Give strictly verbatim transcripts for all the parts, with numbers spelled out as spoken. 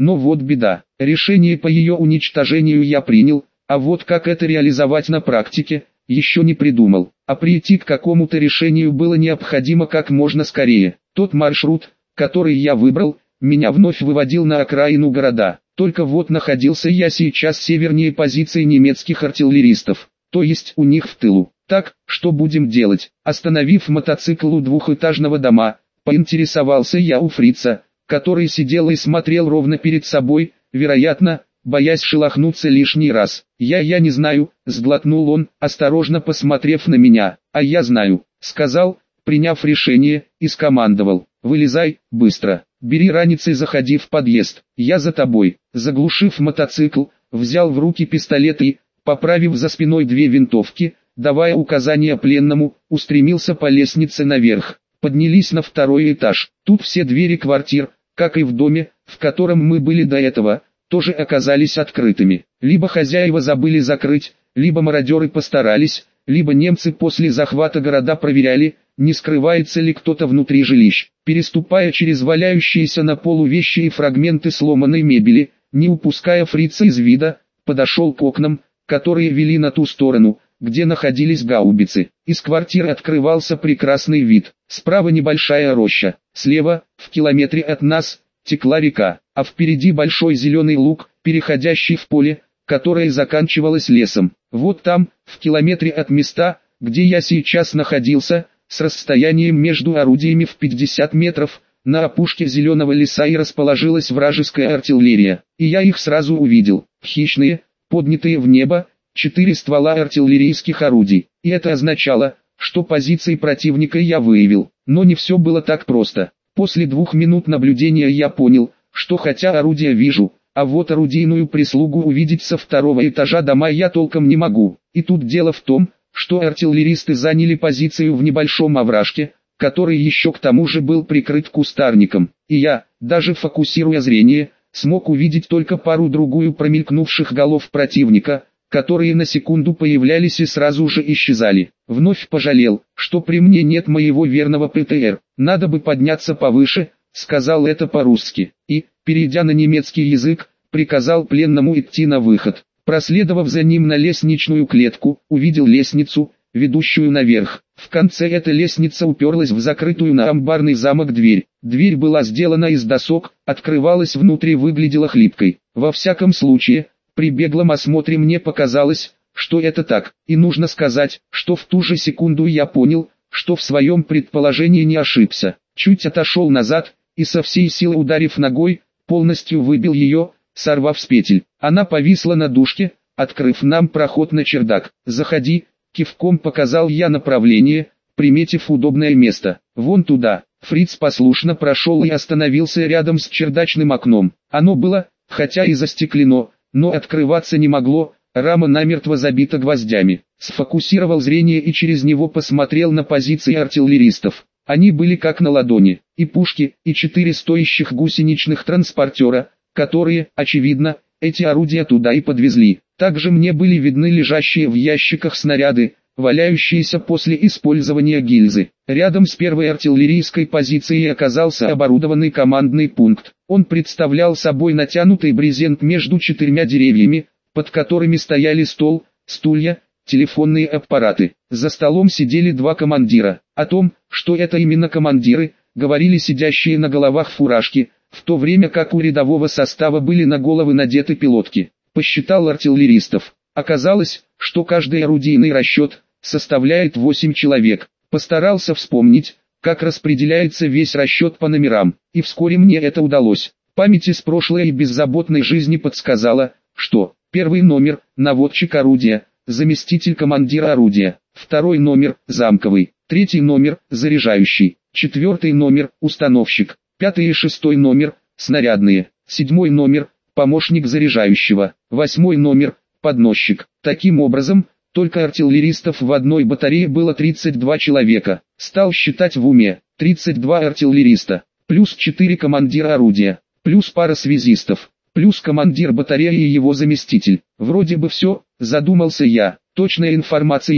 Но вот беда, решение по ее уничтожению я принял, а вот как это реализовать на практике, еще не придумал. А прийти к какому-то решению было необходимо как можно скорее. Тот маршрут, который я выбрал, меня вновь выводил на окраину города. Только вот находился я сейчас севернее позиции немецких артиллеристов, то есть у них в тылу. Так, что будем делать? Остановив мотоцикл у двухэтажного дома, поинтересовался я у фрица, который сидел и смотрел ровно перед собой, вероятно, боясь шелохнуться лишний раз. «Я я не знаю», — сглотнул он, осторожно посмотрев на меня. «А я знаю», — сказал, приняв решение, и скомандовал. «Вылезай, быстро, бери ранец и заходи в подъезд, я за тобой». Заглушив мотоцикл, взял в руки пистолет и, поправив за спиной две винтовки, давая указания пленному, устремился по лестнице наверх. Поднялись на второй этаж. Тут все двери квартир, как и в доме, в котором мы были до этого, тоже оказались открытыми. Либо хозяева забыли закрыть, либо мародеры постарались, либо немцы после захвата города проверяли, не скрывается ли кто-то внутри жилищ. Переступая через валяющиеся на полу вещи и фрагменты сломанной мебели, не упуская фрица из вида, подошел к окнам, которые вели на ту сторону, где находились гаубицы. Из квартиры открывался прекрасный вид. Справа небольшая роща, слева, в километре от нас, текла река, а впереди большой зеленый луг, переходящий в поле, которое заканчивалось лесом. Вот там, в километре от места, где я сейчас находился, с расстоянием между орудиями в пятьдесят метров, на опушке зеленого леса и расположилась вражеская артиллерия. И я их сразу увидел, хищные, поднятые в небо, четыре ствола артиллерийских орудий. И это означало, что позиции противника я выявил. Но не все было так просто. После двух минут наблюдения я понял, что хотя орудия вижу, а вот орудийную прислугу увидеть со второго этажа дома я толком не могу. И тут дело в том, что артиллеристы заняли позицию в небольшом овражке, который еще к тому же был прикрыт кустарником. И я, даже фокусируя зрение, смог увидеть только пару-другую промелькнувших голов противника, которые на секунду появлялись и сразу же исчезали. Вновь пожалел, что при мне нет моего верного ПТР. Надо бы подняться повыше, сказал это по-русски, и, перейдя на немецкий язык, приказал пленному идти на выход. Проследовав за ним на лестничную клетку, увидел лестницу, ведущую наверх. В конце эта лестница уперлась в закрытую на амбарный замок дверь. Дверь была сделана из досок, открывалась внутри, выглядела хлипкой. Во всяком случае, при беглом осмотре мне показалось, что это так. И нужно сказать, что в ту же секунду я понял, что в своем предположении не ошибся. Чуть отошел назад, и со всей силы ударив ногой, полностью выбил ее, сорвав с петель. Она повисла на дужке, открыв нам проход на чердак. «Заходи», кивком показал я направление, приметив удобное место. «Вон туда». Фриц послушно прошел и остановился рядом с чердачным окном. Оно было, хотя и застеклено, но открываться не могло, рама намертво забита гвоздями. Сфокусировал зрение и через него посмотрел на позиции артиллеристов. Они были как на ладони, и пушки, и четыре стоящих гусеничных транспортера, которые, очевидно, эти орудия туда и подвезли. Также мне были видны лежащие в ящиках снаряды, валяющиеся после использования гильзы. Рядом с первой артиллерийской позицией оказался оборудованный командный пункт. Он представлял собой натянутый брезент между четырьмя деревьями, под которыми стояли стол, стулья, телефонные аппараты. За столом сидели два командира. О том, что это именно командиры, говорили сидящие на головах фуражки, в то время как у рядового состава были на головы надеты пилотки. Посчитал артиллеристов. Оказалось, что каждый орудийный расчет составляет восемь человек. Постарался вспомнить, как распределяется весь расчет по номерам, и вскоре мне это удалось. Память из прошлой и беззаботной жизни подсказала, что первый номер – наводчик орудия, заместитель командира орудия, второй номер – замковый, третий номер – заряжающий, четвертый номер – установщик, пятый и шестой номер – снарядные, седьмой номер – помощник заряжающего, восьмой номер – подносчик. Таким образом, только артиллеристов в одной батарее было тридцать два человека. Стал считать в уме: тридцать два артиллериста, плюс четыре командира орудия, плюс пара связистов, плюс командир батареи и его заместитель. Вроде бы все, задумался я. Точная информация,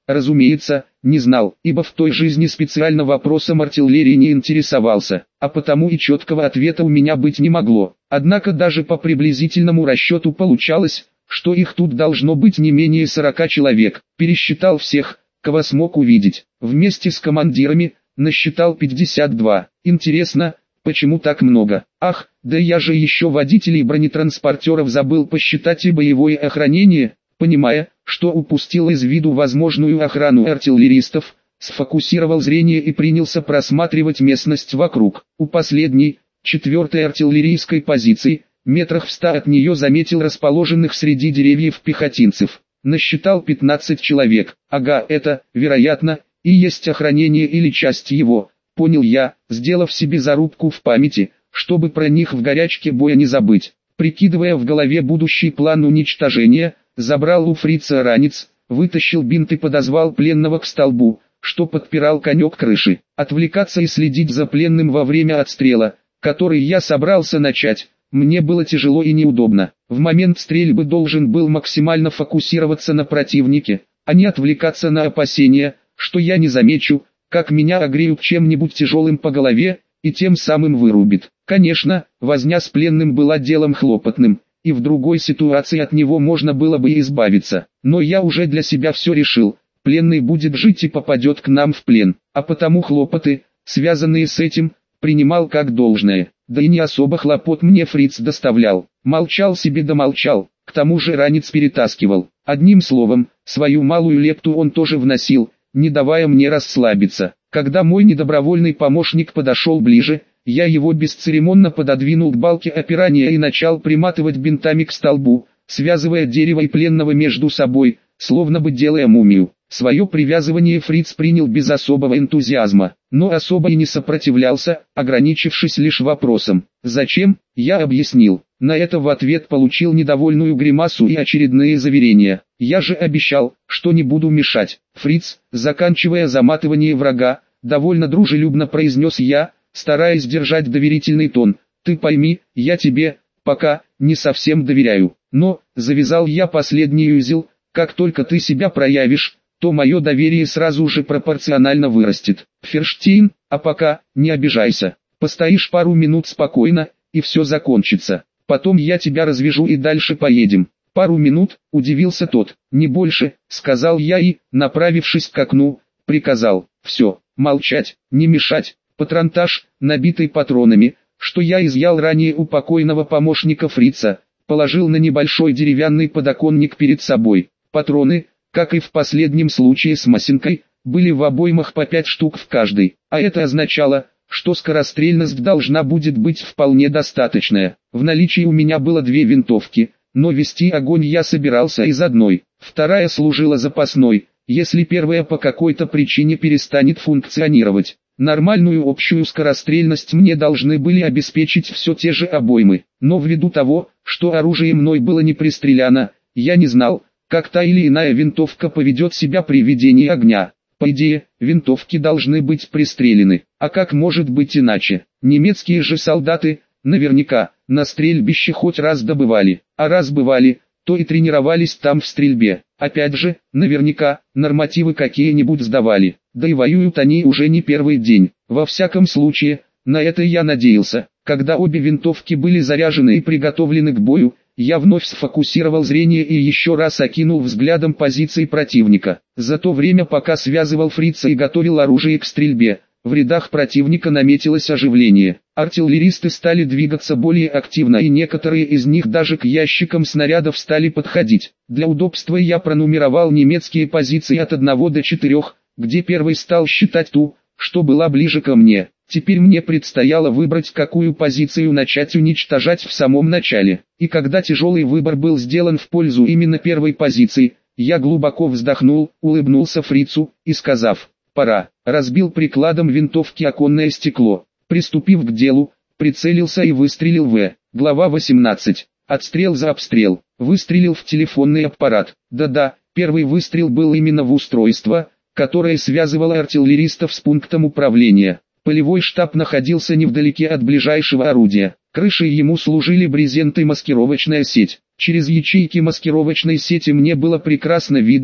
Разумеется, не знал, ибо в той жизни специально вопросом артиллерии не интересовался, а потому и четкого ответа у меня быть не могло. Однако даже по приблизительному расчету получалось, что их тут должно быть не менее сорока человек. Пересчитал всех, кого смог увидеть. Вместе с командирами насчитал пятьдесят два. Интересно, почему так много? Ах, да я же еще водителей бронетранспортеров забыл посчитать и боевое охранение. Понимая, что упустил из виду возможную охрану артиллеристов, сфокусировал зрение и принялся просматривать местность вокруг. У последней, четвертой артиллерийской позиции, метрах в ста от нее заметил расположенных среди деревьев пехотинцев. Насчитал пятнадцать человек. Ага, это, вероятно, и есть охранение или часть его, понял я, сделав себе зарубку в памяти, чтобы про них в горячке боя не забыть. Прикидывая в голове будущий план уничтожения, забрал у фрица ранец, вытащил бинт и подозвал пленного к столбу, что подпирал конек крыши. Отвлекаться и следить за пленным во время отстрела, который я собрался начать, мне было тяжело и неудобно. В момент стрельбы должен был максимально фокусироваться на противнике, а не отвлекаться на опасения, что я не замечу, как меня огреют чем-нибудь тяжелым по голове, и тем самым вырубит. Конечно, возня с пленным была делом хлопотным, и в другой ситуации от него можно было бы избавиться. Но я уже для себя все решил, пленный будет жить и попадет к нам в плен, а потому хлопоты, связанные с этим, принимал как должное. Да и не особо хлопот мне фриц доставлял, молчал себе да молчал, к тому же ранец перетаскивал. Одним словом, свою малую лепту он тоже вносил, не давая мне расслабиться. Когда мой недобровольный помощник подошел ближе, я его бесцеремонно пододвинул к балке опирания и начал приматывать бинтами к столбу, связывая дерево и пленного между собой, словно бы делая мумию. Свое привязывание фриц принял без особого энтузиазма, но особо и не сопротивлялся, ограничившись лишь вопросом «Зачем?». Я объяснил. На это в ответ получил недовольную гримасу и очередные заверения. Я же обещал, что не буду мешать. Фриц, заканчивая заматывание врага, довольно дружелюбно произнес я, стараясь держать доверительный тон: «Ты пойми, я тебе, пока, не совсем доверяю. Но, завязал я последний узел, как только ты себя проявишь, то мое доверие сразу же пропорционально вырастет. Ферштейн, а пока, не обижайся. Постоишь пару минут спокойно, и все закончится. Потом я тебя развяжу и дальше поедем». «Пару минут», — удивился тот. «Не больше», — сказал я и, направившись к окну, приказал: «Все, молчать, не мешать». Патронтаж, набитый патронами, что я изъял ранее у покойного помощника фрица, положил на небольшой деревянный подоконник перед собой. Патроны, как и в последнем случае с Масенкой, были в обоймах по пять штук в каждой, а это означало, что скорострельность должна будет быть вполне достаточная. В наличии у меня было две винтовки, но вести огонь я собирался из одной, вторая служила запасной, если первая по какой-то причине перестанет функционировать. Нормальную общую скорострельность мне должны были обеспечить все те же обоймы, но ввиду того, что оружие мной было не пристреляно, я не знал, как та или иная винтовка поведет себя при ведении огня. По идее, винтовки должны быть пристрелены, а как может быть иначе? Немецкие же солдаты, наверняка, на стрельбище хоть раз добывали, а раз бывали, то и тренировались там в стрельбе. Опять же, наверняка, нормативы какие-нибудь сдавали, да и воюют они уже не первый день. Во всяком случае, на это я надеялся. Когда обе винтовки были заряжены и приготовлены к бою, я вновь сфокусировал зрение и еще раз окинул взглядом позиции противника. За то время, пока связывал фрица и готовил оружие к стрельбе, в рядах противника наметилось оживление. Артиллеристы стали двигаться более активно, и некоторые из них даже к ящикам снарядов стали подходить. Для удобства я пронумеровал немецкие позиции от одного до четырёх, где первый стал считать ту, что была ближе ко мне. Теперь мне предстояло выбрать, какую позицию начать уничтожать в самом начале. И когда тяжелый выбор был сделан в пользу именно первой позиции, я глубоко вздохнул, улыбнулся фрицу и, сказав «пора», разбил прикладом винтовки оконное стекло. Приступив к делу, прицелился и выстрелил в. Глава восемнадцать. Отстрел за обстрел. Выстрелил в телефонный аппарат. Да-да, первый выстрел был именно в устройство, которое связывало артиллеристов с пунктом управления. Полевой штаб находился невдалеке от ближайшего орудия. Крышей ему служили брезент и маскировочная сеть. Через ячейки маскировочной сети мне было прекрасно видно,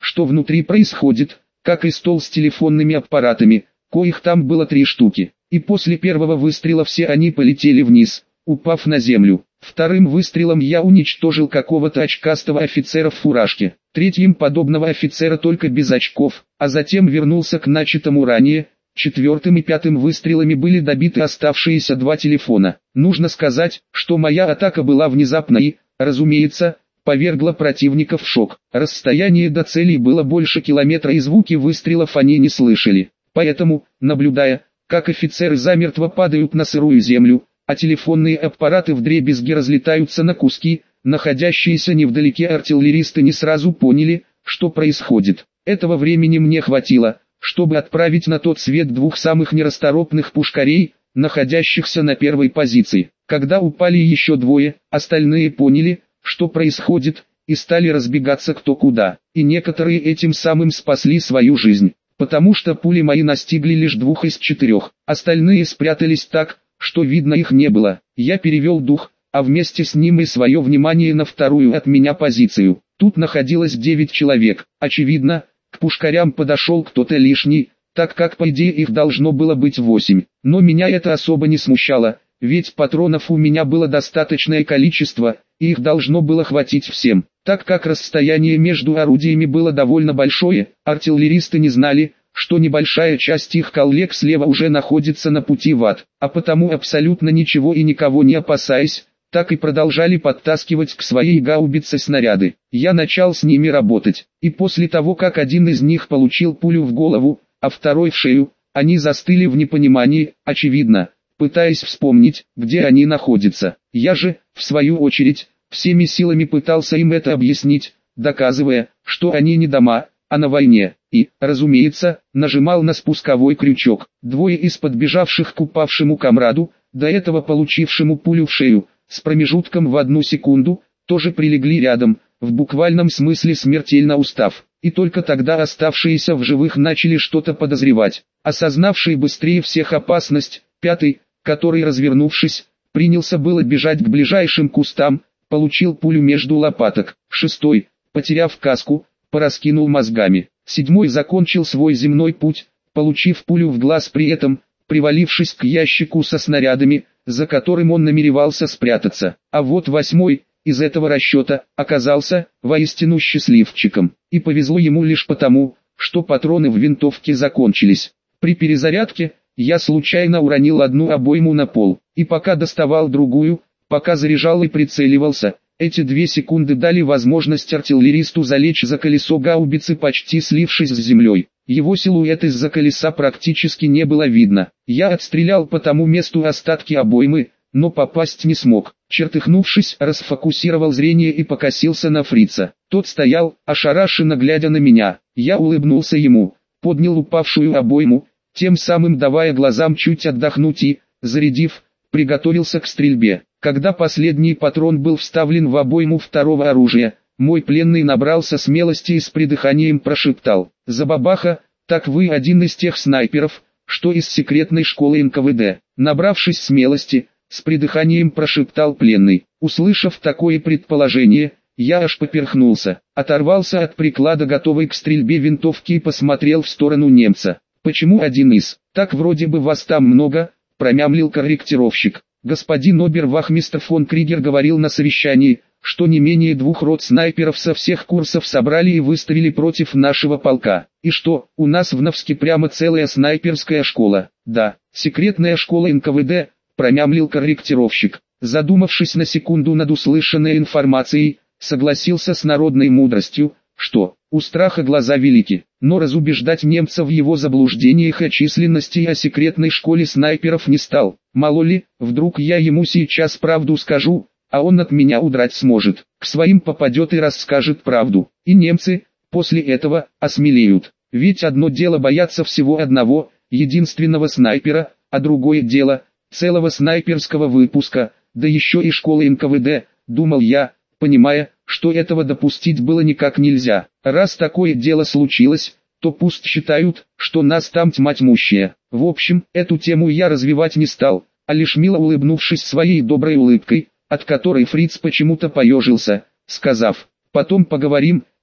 что внутри происходит, как и стол с телефонными аппаратами, коих там было три штуки. И после первого выстрела все они полетели вниз, упав на землю. Вторым выстрелом я уничтожил какого-то очкастого офицера в фуражке. Третьим подобного офицера только без очков, а затем вернулся к начатому ранее. Четвертым и пятым выстрелами были добиты оставшиеся два телефона. Нужно сказать, что моя атака была внезапной и, разумеется, повергла противника в шок. Расстояние до целей было больше километра и звуки выстрелов они не слышали. Поэтому, наблюдая, как офицеры замертво падают на сырую землю, а телефонные аппараты вдребезги разлетаются на куски, находящиеся невдалеке артиллеристы не сразу поняли, что происходит. Этого времени мне хватило, чтобы отправить на тот свет двух самых нерасторопных пушкарей, находящихся на первой позиции. Когда упали еще двое, остальные поняли, что происходит, и стали разбегаться кто куда. И некоторые этим самым спасли свою жизнь, потому что пули мои настигли лишь двух из четырех. Остальные спрятались так, что видно их не было. Я перевел дух, а вместе с ним и свое внимание на вторую от меня позицию. Тут находилось девять человек. Очевидно, к пушкарям подошел кто-то лишний, так как по идее их должно было быть восемь. Но меня это особо не смущало, ведь патронов у меня было достаточное количество, и их должно было хватить всем. Так как расстояние между орудиями было довольно большое, артиллеристы не знали, что небольшая часть их коллег слева уже находится на пути в ад, а потому абсолютно ничего и никого не опасаясь, так и продолжали подтаскивать к своей гаубице снаряды. Я начал с ними работать, и после того как один из них получил пулю в голову, а второй в шею, они застыли в непонимании, очевидно, пытаясь вспомнить, где они находятся. Я же, в свою очередь, всеми силами пытался им это объяснить, доказывая, что они не дома, а на войне, и, разумеется, нажимал на спусковой крючок. Двое из подбежавших к упавшему комраду, до этого получившему пулю в шею, с промежутком в одну секунду, тоже прилегли рядом, в буквальном смысле смертельно устав. И только тогда оставшиеся в живых начали что-то подозревать. Осознавший быстрее всех опасность, пятый, который, развернувшись, принялся было бежать к ближайшим кустам, получил пулю между лопаток. Шестой, потеряв каску, пораскинул мозгами. Седьмой закончил свой земной путь, получив пулю в глаз при этом, привалившись к ящику со снарядами, за которым он намеревался спрятаться. А вот восьмой, из этого расчета, оказался, воистину счастливчиком. И повезло ему лишь потому, что патроны в винтовке закончились. При перезарядке, я случайно уронил одну обойму на пол, и пока доставал другую, пока заряжал и прицеливался, эти две секунды дали возможность артиллеристу залечь за колесо гаубицы, почти слившись с землей. Его силуэт из-за колеса практически не было видно. Я отстрелял по тому месту остатки обоймы, но попасть не смог. Чертыхнувшись, расфокусировал зрение и покосился на фрица. Тот стоял, ошарашенно глядя на меня. Я улыбнулся ему, поднял упавшую обойму, тем самым давая глазам чуть отдохнуть и, зарядив, приготовился к стрельбе. Когда последний патрон был вставлен в обойму второго оружия, мой пленный набрался смелости и с придыханием прошептал: «Забабаха, так вы один из тех снайперов, что из секретной школы эн ка вэ дэ». Набравшись смелости, с придыханием прошептал пленный. Услышав такое предположение, я аж поперхнулся, оторвался от приклада готовой к стрельбе винтовки и посмотрел в сторону немца. «Почему один из? Так вроде бы вас там много», — промямлил корректировщик. Господин обервахмистр фон Кригер говорил на совещании, что не менее двух рот снайперов со всех курсов собрали и выставили против нашего полка. И что, у нас в Новске прямо целая снайперская школа? Да, секретная школа эн ка вэ дэ, промямлил корректировщик. Задумавшись на секунду над услышанной информацией, согласился с народной мудростью, что у страха глаза велики, но разубеждать немца в его заблуждениях о численности и о секретной школе снайперов не стал. Мало ли, вдруг я ему сейчас правду скажу, а он от меня удрать сможет. К своим попадет и расскажет правду. И немцы, после этого, осмелеют. Ведь одно дело бояться всего одного, единственного снайпера, а другое дело, целого снайперского выпуска, да еще и школы эн ка вэ дэ, думал я, понимая, что этого допустить было никак нельзя. Раз такое дело случилось, то пусть считают, что нас там тьма тьмущая. В общем, эту тему я развивать не стал, а лишь мило улыбнувшись своей доброй улыбкой, от которой фриц почему-то поежился, сказав: «Потом поговорим,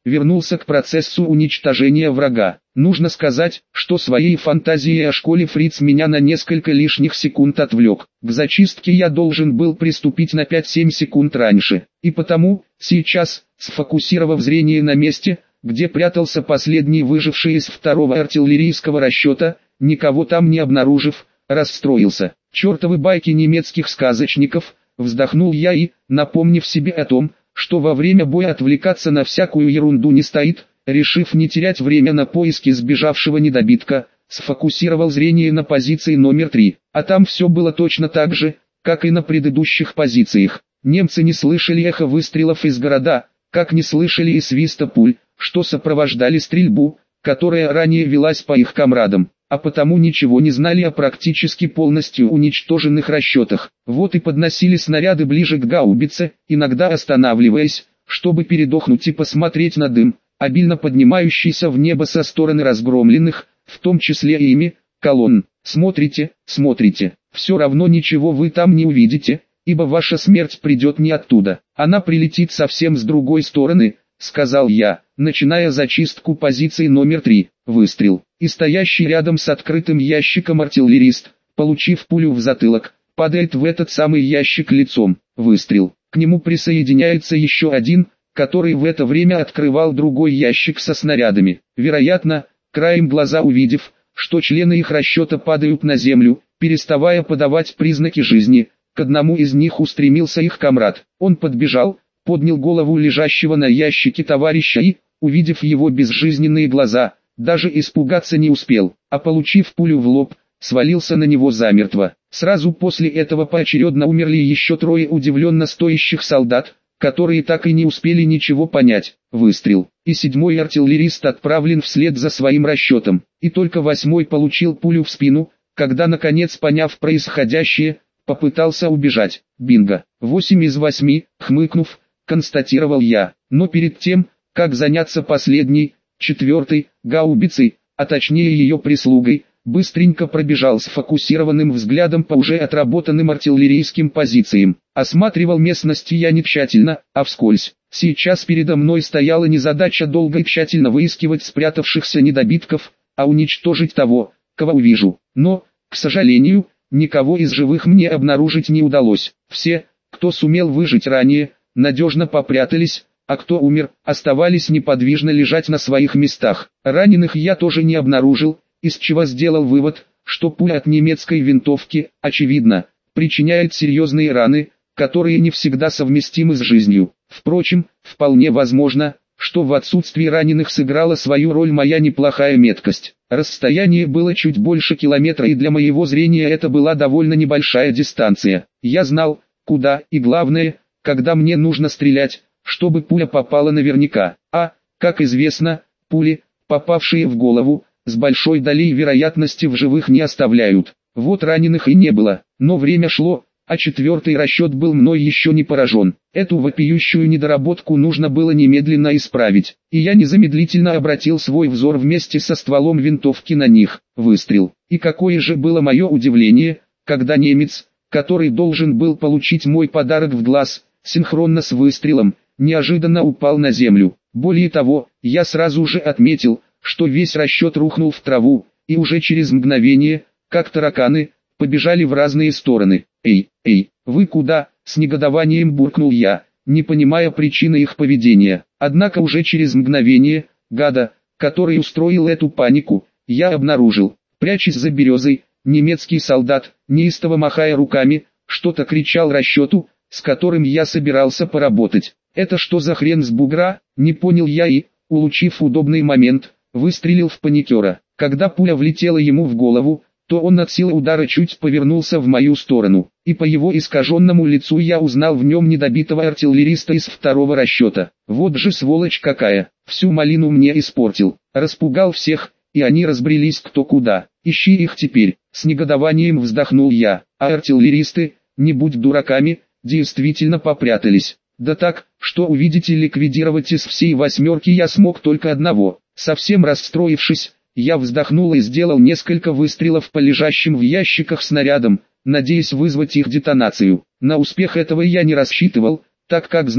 вернулся к процессу уничтожения врага. Нужно сказать, что своей фантазией о школе Фриц меня на несколько лишних секунд отвлек. К зачистке я должен был приступить на пять-семь секунд раньше. И потому, сейчас, сфокусировав зрение на месте, где прятался последний выживший из второго артиллерийского расчета, никого там не обнаружив, расстроился. Чертовы байки немецких сказочников, вздохнул я и, напомнив себе о том, что во время боя отвлекаться на всякую ерунду не стоит, решив не терять время на поиски сбежавшего недобитка, сфокусировал зрение на позиции номер три. А там все было точно так же, как и на предыдущих позициях. Немцы не слышали эхо выстрелов из города, как не слышали и свиста пуль, что сопровождали стрельбу, которая ранее велась по их комрадам, а потому ничего не знали о практически полностью уничтоженных расчетах. Вот и подносили снаряды ближе к гаубице, иногда останавливаясь, чтобы передохнуть и посмотреть на дым, обильно поднимающийся в небо со стороны разгромленных, в том числе и ими, колонн. Смотрите, смотрите, все равно ничего вы там не увидите, ибо ваша смерть придет не оттуда, она прилетит совсем с другой стороны, сказал я, начиная зачистку позиции номер три. Выстрел, и стоящий рядом с открытым ящиком артиллерист, получив пулю в затылок, падает в этот самый ящик лицом. Выстрел, к нему присоединяется еще один, который в это время открывал другой ящик со снарядами. Вероятно, краем глаза увидев, что члены их расчета падают на землю, переставая подавать признаки жизни, к одному из них устремился их комрад. Он подбежал, поднял голову лежащего на ящике товарища и, увидев его безжизненные глаза, даже испугаться не успел, а получив пулю в лоб, свалился на него замертво. Сразу после этого поочередно умерли еще трое удивленно стоящих солдат, которые так и не успели ничего понять. Выстрел, и седьмой артиллерист отправлен вслед за своим расчетом, и только восьмой получил пулю в спину, когда наконец поняв происходящее, попытался убежать. Бинго, восемь из восьми, хмыкнув, констатировал я, но перед тем, как заняться последней, четвертой, гаубицей, а точнее ее прислугой, быстренько пробежал с фокусированным взглядом по уже отработанным артиллерийским позициям. Осматривал местность я не тщательно, а вскользь. Сейчас передо мной стояла не задача долго и тщательно выискивать спрятавшихся недобитков, а уничтожить того, кого увижу. Но, к сожалению, никого из живых мне обнаружить не удалось. Все, кто сумел выжить ранее, надежно попрятались, а кто умер, оставались неподвижно лежать на своих местах. Раненых я тоже не обнаружил, из чего сделал вывод, что пуля от немецкой винтовки, очевидно, причиняет серьезные раны, которые не всегда совместимы с жизнью. Впрочем, вполне возможно, что в отсутствии раненых сыграла свою роль моя неплохая меткость. Расстояние было чуть больше километра, и для моего зрения это была довольно небольшая дистанция. Я знал, куда и, главное, когда мне нужно стрелять, чтобы пуля попала наверняка. А, как известно, пули, попавшие в голову, с большой долей вероятности в живых не оставляют. Вот раненых и не было, но время шло, а четвертый расчет был мной еще не поражен. Эту вопиющую недоработку нужно было немедленно исправить, и я незамедлительно обратил свой взор вместе со стволом винтовки на них. Выстрел. И какое же было мое удивление, когда немец, который должен был получить мой подарок в глаз, синхронно с выстрелом, неожиданно упал на землю. Более того, я сразу же отметил, что весь расчет рухнул в траву, и уже через мгновение, как тараканы, побежали в разные стороны. «Эй, эй, вы куда?» — с негодованием буркнул я, не понимая причины их поведения. Однако уже через мгновение, гада, который устроил эту панику, я обнаружил, прячась за березой, немецкий солдат, неистово махая руками, что-то кричал расчету, с которым я собирался поработать. «Это что за хрен с бугра?» — не понял я и, улучив удобный момент, выстрелил в паникера. Когда пуля влетела ему в голову, то он от силы удара чуть повернулся в мою сторону, и по его искаженному лицу я узнал в нем недобитого артиллериста из второго расчета. Вот же сволочь какая, всю малину мне испортил, распугал всех, и они разбрелись кто куда. Ищи их теперь, с негодованием вздохнул я, а артиллеристы, не будь дураками, действительно попрятались. Да так, что увидеть и ликвидировать из всей восьмерки я смог только одного. Совсем расстроившись, я вздохнул и сделал несколько выстрелов по лежащим в ящиках снарядам, надеясь вызвать их детонацию. На успех этого я не рассчитывал, так как знал,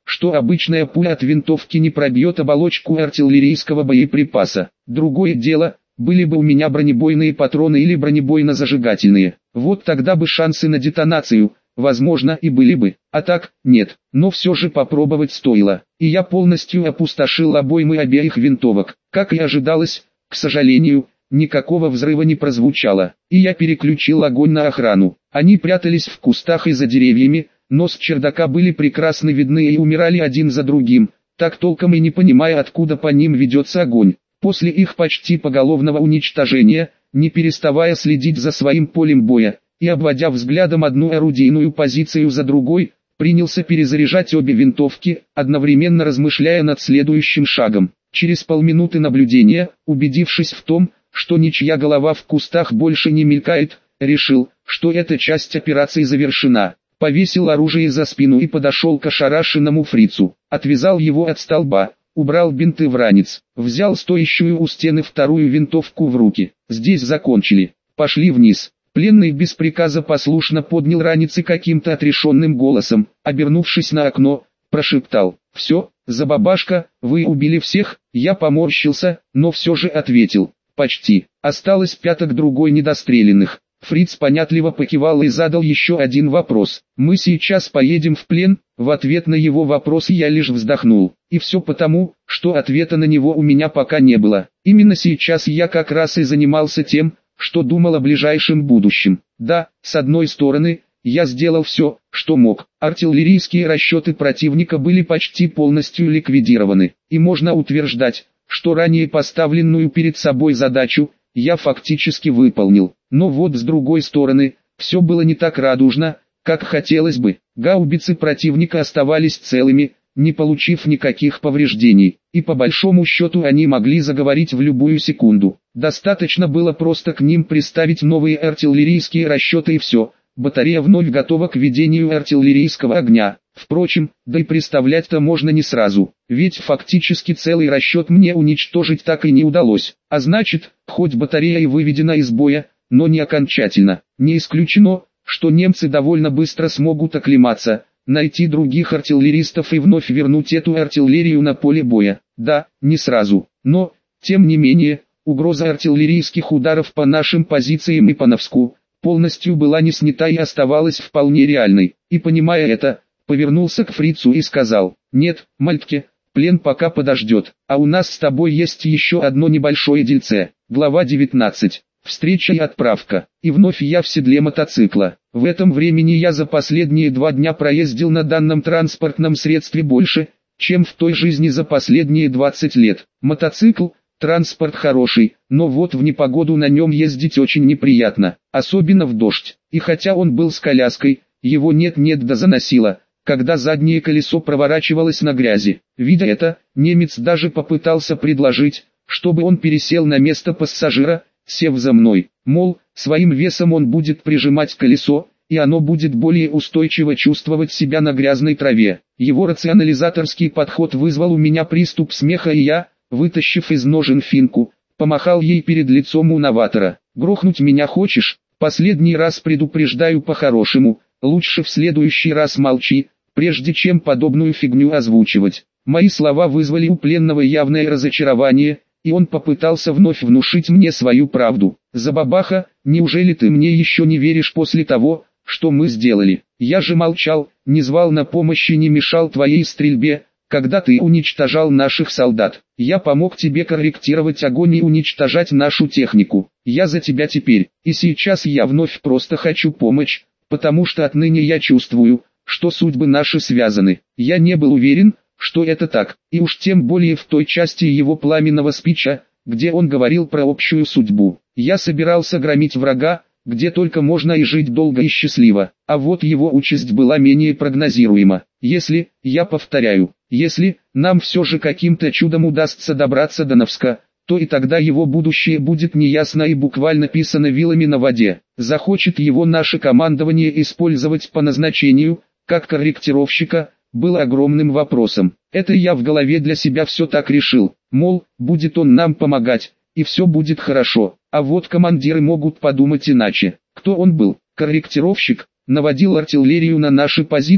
что обычная пуля от винтовки не пробьет оболочку артиллерийского боеприпаса. Другое дело, были бы у меня бронебойные патроны или бронебойно-зажигательные. Вот тогда бы шансы на детонацию, возможно, и были бы, а так, нет. Но все же попробовать стоило, и я полностью опустошил обоймы обеих винтовок. Как и ожидалось, к сожалению, никакого взрыва не прозвучало, и я переключил огонь на охрану. Они прятались в кустах и за деревьями, но с чердака были прекрасно видны и умирали один за другим, так толком и не понимая, откуда по ним ведется огонь. После их почти поголовного уничтожения, не переставая следить за своим полем боя, и обводя взглядом одну орудийную позицию за другой, принялся перезаряжать обе винтовки, одновременно размышляя над следующим шагом. Через полминуты наблюдения, убедившись в том, что ничья голова в кустах больше не мелькает, решил, что эта часть операции завершена. Повесил оружие за спину и подошел к ошарашенному фрицу, отвязал его от столба, убрал бинты в ранец, взял стоящую у стены вторую винтовку в руки. Здесь закончили, пошли вниз. Пленный без приказа послушно поднял ранец и каким-то отрешенным голосом, обернувшись на окно, прошептал: «Все, Забабашка, вы убили всех?» Я поморщился, но все же ответил: «Почти, осталось пяток другой недостреленных». Фриц понятливо покивал и задал еще один вопрос: «Мы сейчас поедем в плен?» В ответ на его вопрос я лишь вздохнул. И все потому, что ответа на него у меня пока не было. Именно сейчас я как раз и занимался тем, что думал о ближайшем будущем. Да, с одной стороны, я сделал все, что мог. Артиллерийские расчеты противника были почти полностью ликвидированы. И можно утверждать, что ранее поставленную перед собой задачу я фактически выполнил. Но вот с другой стороны, все было не так радужно, как хотелось бы. Гаубицы противника оставались целыми, не получив никаких повреждений, и по большому счету они могли заговорить в любую секунду. Достаточно было просто к ним приставить новые артиллерийские расчеты и все, батарея вновь готова к ведению артиллерийского огня. Впрочем, да и представлять-то можно не сразу, ведь фактически целый расчет мне уничтожить так и не удалось, а значит, хоть батарея и выведена из боя, но не окончательно. Не исключено, что немцы довольно быстро смогут оклематься, найти других артиллеристов и вновь вернуть эту артиллерию на поле боя. Да, не сразу, но, тем не менее, угроза артиллерийских ударов по нашим позициям и по Новску полностью была не снята и оставалась вполне реальной. И понимая это, повернулся к фрицу и сказал: «Нет, Мальтке, плен пока подождет, а у нас с тобой есть еще одно небольшое дельце». Глава девятнадцать. Встреча и отправка. И вновь я в седле мотоцикла. В этом времени я за последние два дня проездил на данном транспортном средстве больше, чем в той жизни за последние двадцать лет. Мотоцикл – транспорт хороший, но вот в непогоду на нем ездить очень неприятно, особенно в дождь. И хотя он был с коляской, его нет-нет да заносило, когда заднее колесо проворачивалось на грязи. Видя это, немец даже попытался предложить, чтобы он пересел на место пассажира, сев за мной, мол, своим весом он будет прижимать колесо, и оно будет более устойчиво чувствовать себя на грязной траве. Его рационализаторский подход вызвал у меня приступ смеха, и я, вытащив из ножен финку, помахал ей перед лицом у новатора. «Грохнуть меня хочешь? Последний раз предупреждаю по-хорошему, лучше в следующий раз молчи, прежде чем подобную фигню озвучивать». Мои слова вызвали у пленного явное разочарование, и он попытался вновь внушить мне свою правду. «Забабаха, неужели ты мне еще не веришь после того, что мы сделали? Я же молчал, не звал на помощь и не мешал твоей стрельбе, когда ты уничтожал наших солдат. Я помог тебе корректировать огонь и уничтожать нашу технику. Я за тебя теперь, и сейчас я вновь просто хочу помочь, потому что отныне я чувствую, что судьбы наши связаны». Я не был уверен, что это так, и уж тем более в той части его пламенного спича, где он говорил про общую судьбу. Я собирался громить врага, где только можно, и жить долго и счастливо, а вот его участь была менее прогнозируема. Если, я повторяю, если нам все же каким-то чудом удастся добраться до Новска, то и тогда его будущее будет неясно и буквально писано вилами на воде. Захочет его наше командование использовать по назначению, как корректировщика, было огромным вопросом. Это я в голове для себя все так решил, мол, будет он нам помогать, и все будет хорошо. А вот командиры могут подумать иначе. Кто он был? Корректировщик? Наводил артиллерию на наши позиции?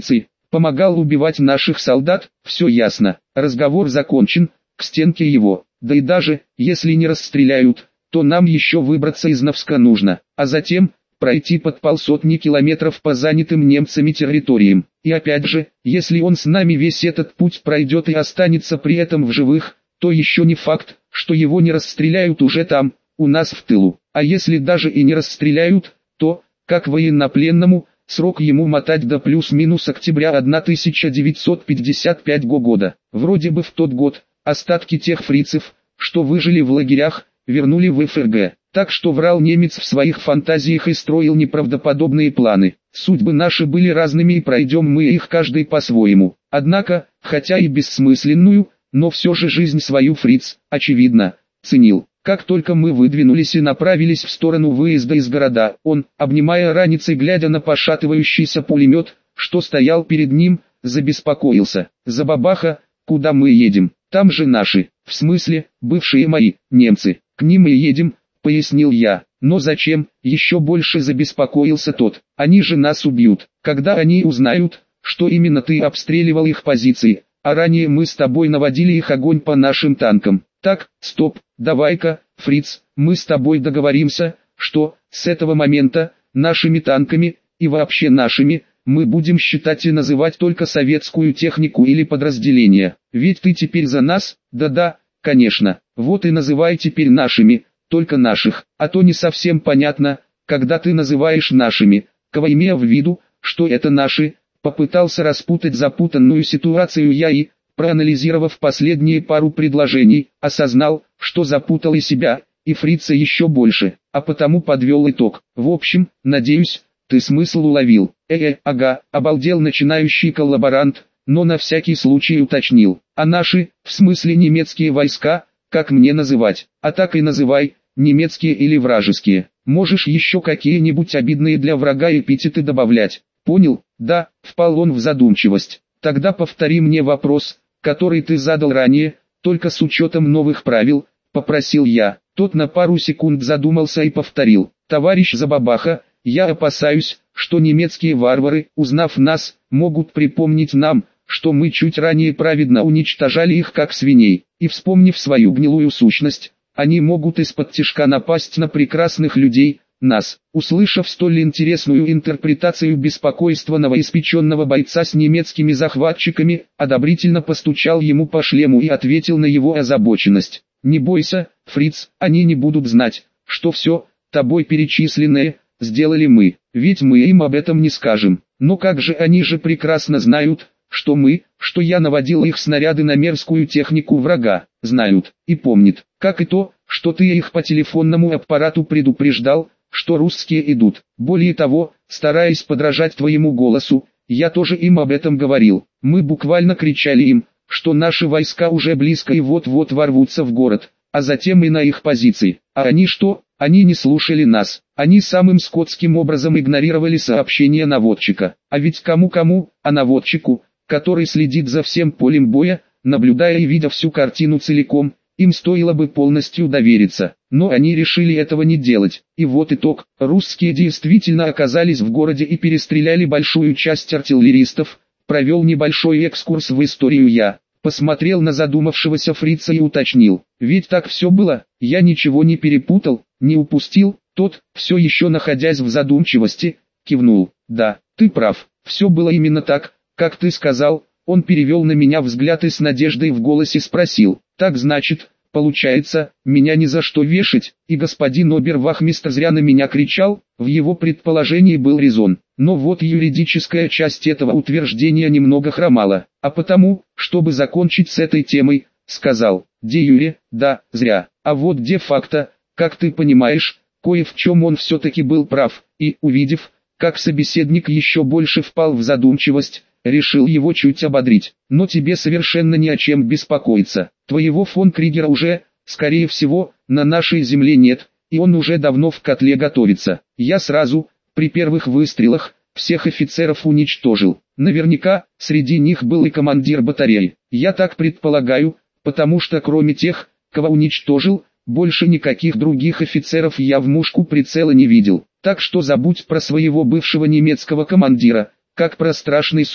Помогал убивать наших солдат, все ясно. Разговор закончен, к стенке его. Да и даже, если не расстреляют, то нам еще выбраться из Новска нужно, а затем пройти под полсотни километров по занятым немцами территориям. И опять же, если он с нами весь этот путь пройдет и останется при этом в живых, то еще не факт, что его не расстреляют уже там, у нас в тылу. А если даже и не расстреляют, то, как военнопленному, срок ему мотать до плюс-минус октября тысяча девятьсот пятьдесят пятого года. Вроде бы в тот год, остатки тех фрицев, что выжили в лагерях, вернули в эф эр гэ. Так что врал немец в своих фантазиях и строил неправдоподобные планы. Судьбы наши были разными и пройдем мы их каждый по-своему. Однако, хотя и бессмысленную, но все же жизнь свою фриц, очевидно, ценил. Как только мы выдвинулись и направились в сторону выезда из города, он, обнимая ранец и глядя на пошатывающийся пулемет, что стоял перед ним, забеспокоился. «Забабаха, куда мы едем? Там же наши, в смысле, бывшие мои, немцы. К ним и едем», — пояснил я. «Но зачем?» — еще больше забеспокоился тот. «Они же нас убьют, когда они узнают, что именно ты обстреливал их позиции, а ранее мы с тобой наводили их огонь по нашим танкам. Так, стоп, давай-ка, фриц, мы с тобой договоримся, что, с этого момента, нашими танками, и вообще нашими, мы будем считать и называть только советскую технику или подразделения. Ведь ты теперь за нас, да-да, конечно, вот и называй теперь нашими, только наших, а то не совсем понятно, когда ты называешь нашими, кого имея в виду, что это наши». Попытался распутать запутанную ситуацию я и, проанализировав последние пару предложений, осознал, что запутал и себя, и фрица еще больше, а потому подвел итог. В общем, надеюсь, ты смысл уловил. Э-э, ага, обалдел начинающий коллаборант, но на всякий случай уточнил. А наши, в смысле немецкие войска, как мне называть? А так и называй, немецкие или вражеские. Можешь еще какие-нибудь обидные для врага эпитеты добавлять. Понял? Да, впал он в задумчивость. Тогда повтори мне вопрос, который ты задал ранее, только с учетом новых правил, попросил я. Тот на пару секунд задумался и повторил. Товарищ Забабаха, я опасаюсь, что немецкие варвары, узнав нас, могут припомнить нам, что мы чуть ранее праведно уничтожали их как свиней, и вспомнив свою гнилую сущность, они могут из-под тишка напасть на прекрасных людей, нас. Услышав столь интересную интерпретацию беспокойства новоиспеченного бойца с немецкими захватчиками, одобрительно постучал ему по шлему и ответил на его озабоченность. «Не бойся, фриц, они не будут знать, что все, тобой перечисленное, сделали мы, ведь мы им об этом не скажем. Но как же они же прекрасно знают, что мы, что я наводил их снаряды на мерзкую технику врага, знают, и помнят, как и то, что ты их по телефонному аппарату предупреждал, что русские идут. Более того, стараясь подражать твоему голосу, я тоже им об этом говорил. Мы буквально кричали им, что наши войска уже близко и вот-вот ворвутся в город, а затем и на их позиции. А они что? Они не слушали нас. Они самым скотским образом игнорировали сообщения наводчика. А ведь кому-кому, а наводчику, который следит за всем полем боя, наблюдая и видя всю картину целиком, им стоило бы полностью довериться, но они решили этого не делать. И вот итог, русские действительно оказались в городе и перестреляли большую часть артиллеристов. Провел небольшой экскурс в историю я, посмотрел на задумавшегося фрица и уточнил. Ведь так все было, я ничего не перепутал, не упустил. Тот, все еще находясь в задумчивости, кивнул. Да, ты прав, все было именно так, как ты сказал. Он перевел на меня взгляд и с надеждой в голосе спросил. Так значит, получается, меня ни за что вешать, и господин обервахмистр зря на меня кричал? В его предположении был резон. Но вот юридическая часть этого утверждения немного хромала. А потому, чтобы закончить с этой темой, сказал, де юре, да, зря. А вот де факто, как ты понимаешь, кое в чем он все-таки был прав, и, увидев, как собеседник еще больше впал в задумчивость, решил его чуть ободрить. Но тебе совершенно ни о чем беспокоиться. Твоего фон Кригера уже, скорее всего, на нашей земле нет, и он уже давно в котле готовится. Я сразу, при первых выстрелах, всех офицеров уничтожил. Наверняка, среди них был и командир батареи. Я так предполагаю, потому что кроме тех, кого уничтожил, больше никаких других офицеров я в мушку прицела не видел. Так что забудь про своего бывшего немецкого командира, как про страшный сон.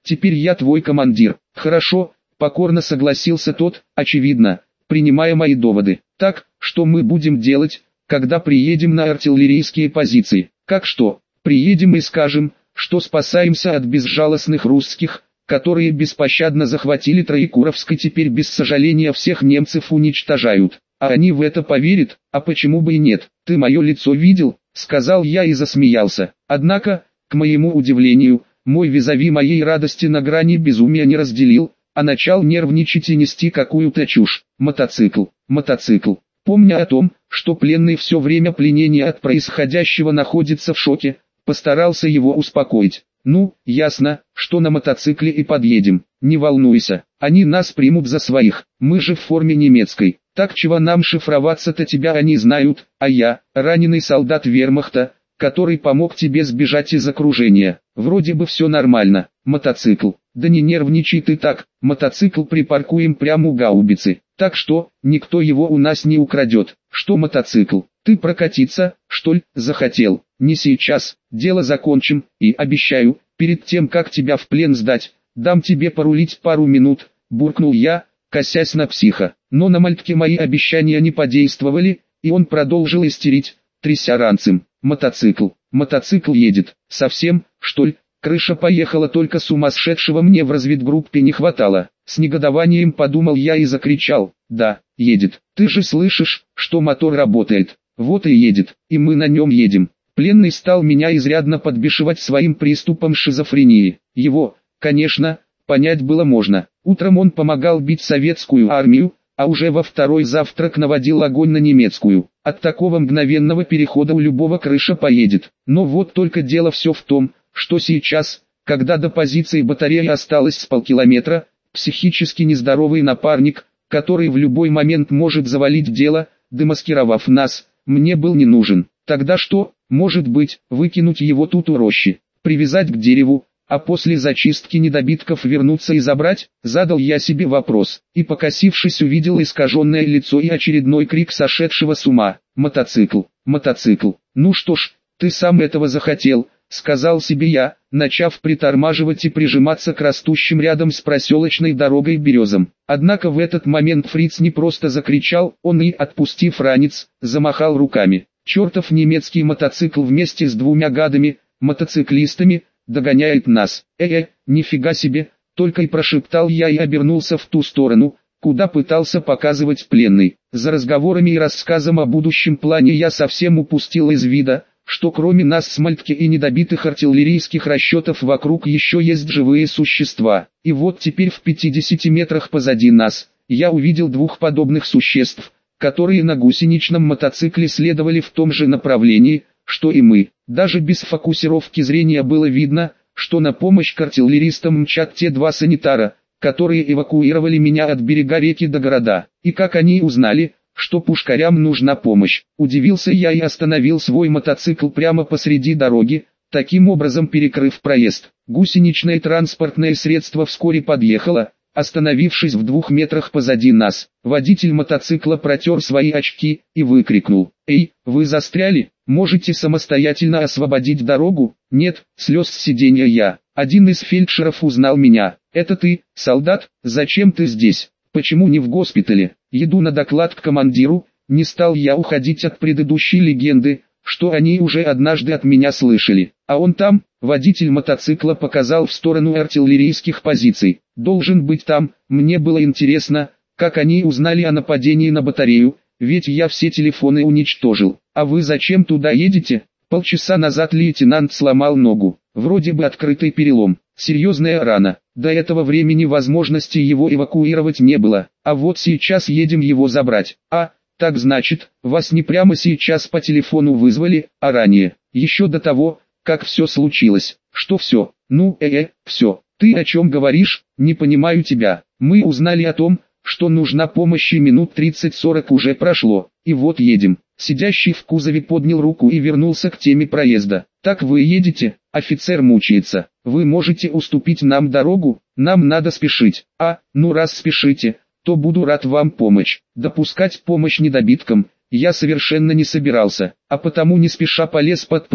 теперь я твой командир. Хорошо, покорно согласился тот, очевидно, принимая мои доводы. Так, что мы будем делать, когда приедем на артиллерийские позиции? Как что? Приедем и скажем, что спасаемся от безжалостных русских, которые беспощадно захватили Троекуровск и теперь без сожаления всех немцев уничтожают. А они в это поверят, а почему бы и нет? Ты мое лицо видел? Сказал я и засмеялся. Однако, к моему удивлению, мой визави моей радости на грани безумия не разделил, а начал нервничать и нести какую-то чушь. Мотоцикл, мотоцикл. Помня о том, что пленный все время пленения от происходящего находится в шоке, постарался его успокоить. Ну, ясно, что на мотоцикле и подъедем. Не волнуйся, они нас примут за своих, мы же в форме немецкой. Так чего нам шифроваться-то, тебя они знают, а я, раненый солдат вермахта, который помог тебе сбежать из окружения. Вроде бы все нормально. Мотоцикл. Да не нервничай ты так, мотоцикл припаркуем прямо у гаубицы. Так что, никто его у нас не украдет. Что мотоцикл? Ты прокатиться, что ли, захотел? Не сейчас, дело закончим, и обещаю, перед тем как тебя в плен сдать, дам тебе порулить пару минут, буркнул я, косясь на психа. Но на Мальтке мои обещания не подействовали, и он продолжил истерить, тряся ранцем. Мотоцикл, мотоцикл едет, совсем, что ли? Крыша поехала, только сумасшедшего мне в разведгруппе не хватало. С негодованием подумал я и закричал: да, едет. Ты же слышишь, что мотор работает. Вот и едет, и мы на нем едем. Пленный стал меня изрядно подбешивать своим приступом шизофрении. Его, конечно, понять было можно. Утром он помогал бить советскую армию, а уже во второй завтрак наводил огонь на немецкую. От такого мгновенного перехода у любого крыша поедет. Но вот только дело все в том, что сейчас, когда до позиции батареи осталось с полкилометра, психически нездоровый напарник, который в любой момент может завалить дело, демаскировав нас, мне был не нужен. Тогда что, может быть, выкинуть его тут у рощи, привязать к дереву, а после зачистки недобитков вернуться и забрать? Задал я себе вопрос, и покосившись увидел искаженное лицо и очередной крик сошедшего с ума. Мотоцикл, мотоцикл, ну что ж, ты сам этого захотел, сказал себе я, начав притормаживать и прижиматься к растущим рядом с проселочной дорогой березам. Однако в этот момент фриц не просто закричал, он и, отпустив ранец, замахал руками. Чертов немецкий мотоцикл вместе с двумя гадами, мотоциклистами, догоняет нас. Э-э, нифига себе, только и прошептал я и обернулся в ту сторону, куда пытался показывать пленный. За разговорами и рассказом о будущем плане я совсем упустил из вида, что кроме нас с Мальтки и недобитых артиллерийских расчетов вокруг еще есть живые существа. И вот теперь в пятидесяти метрах позади нас, я увидел двух подобных существ, которые на гусеничном мотоцикле следовали в том же направлении, что и мы. Даже без фокусировки зрения было видно, что на помощь к артиллеристам мчат те два санитара, которые эвакуировали меня от берега реки до города. И как они узнали, что пушкарям нужна помощь? Удивился я и остановил свой мотоцикл прямо посреди дороги, таким образом перекрыв проезд. Гусеничное транспортное средство вскоре подъехало, остановившись в двух метрах позади нас. Водитель мотоцикла протер свои очки и выкрикнул: «Эй, вы застряли? Можете самостоятельно освободить дорогу?» «Нет», слез с сиденья я. Один из фельдшеров узнал меня. «Это ты, солдат? Зачем ты здесь? Почему не в госпитале?» Еду на доклад к командиру. Не стал я уходить от предыдущей легенды, что они уже однажды от меня слышали. А он там, водитель мотоцикла показал в сторону артиллерийских позиций. Должен быть там. Мне было интересно, как они узнали о нападении на батарею, ведь я все телефоны уничтожил. А вы зачем туда едете? Полчаса назад лейтенант сломал ногу. Вроде бы открытый перелом. Серьезная рана. До этого времени возможности его эвакуировать не было. А вот сейчас едем его забрать. А, так значит, вас не прямо сейчас по телефону вызвали, а ранее. Еще до того, как все случилось. Что все? Ну, э-э, все. Ты о чем говоришь? Не понимаю тебя. Мы узнали о том, что нужна помощь, и минут тридцать-сорок уже прошло. И вот едем. Сидящий в кузове поднял руку и вернулся к теме проезда. Так вы едете? Офицер мучается. Вы можете уступить нам дорогу? Нам надо спешить. А, ну раз спешите, то буду рад вам помочь. Допускать помощь недобиткам я совершенно не собирался, а потому не спеша полез под плащ,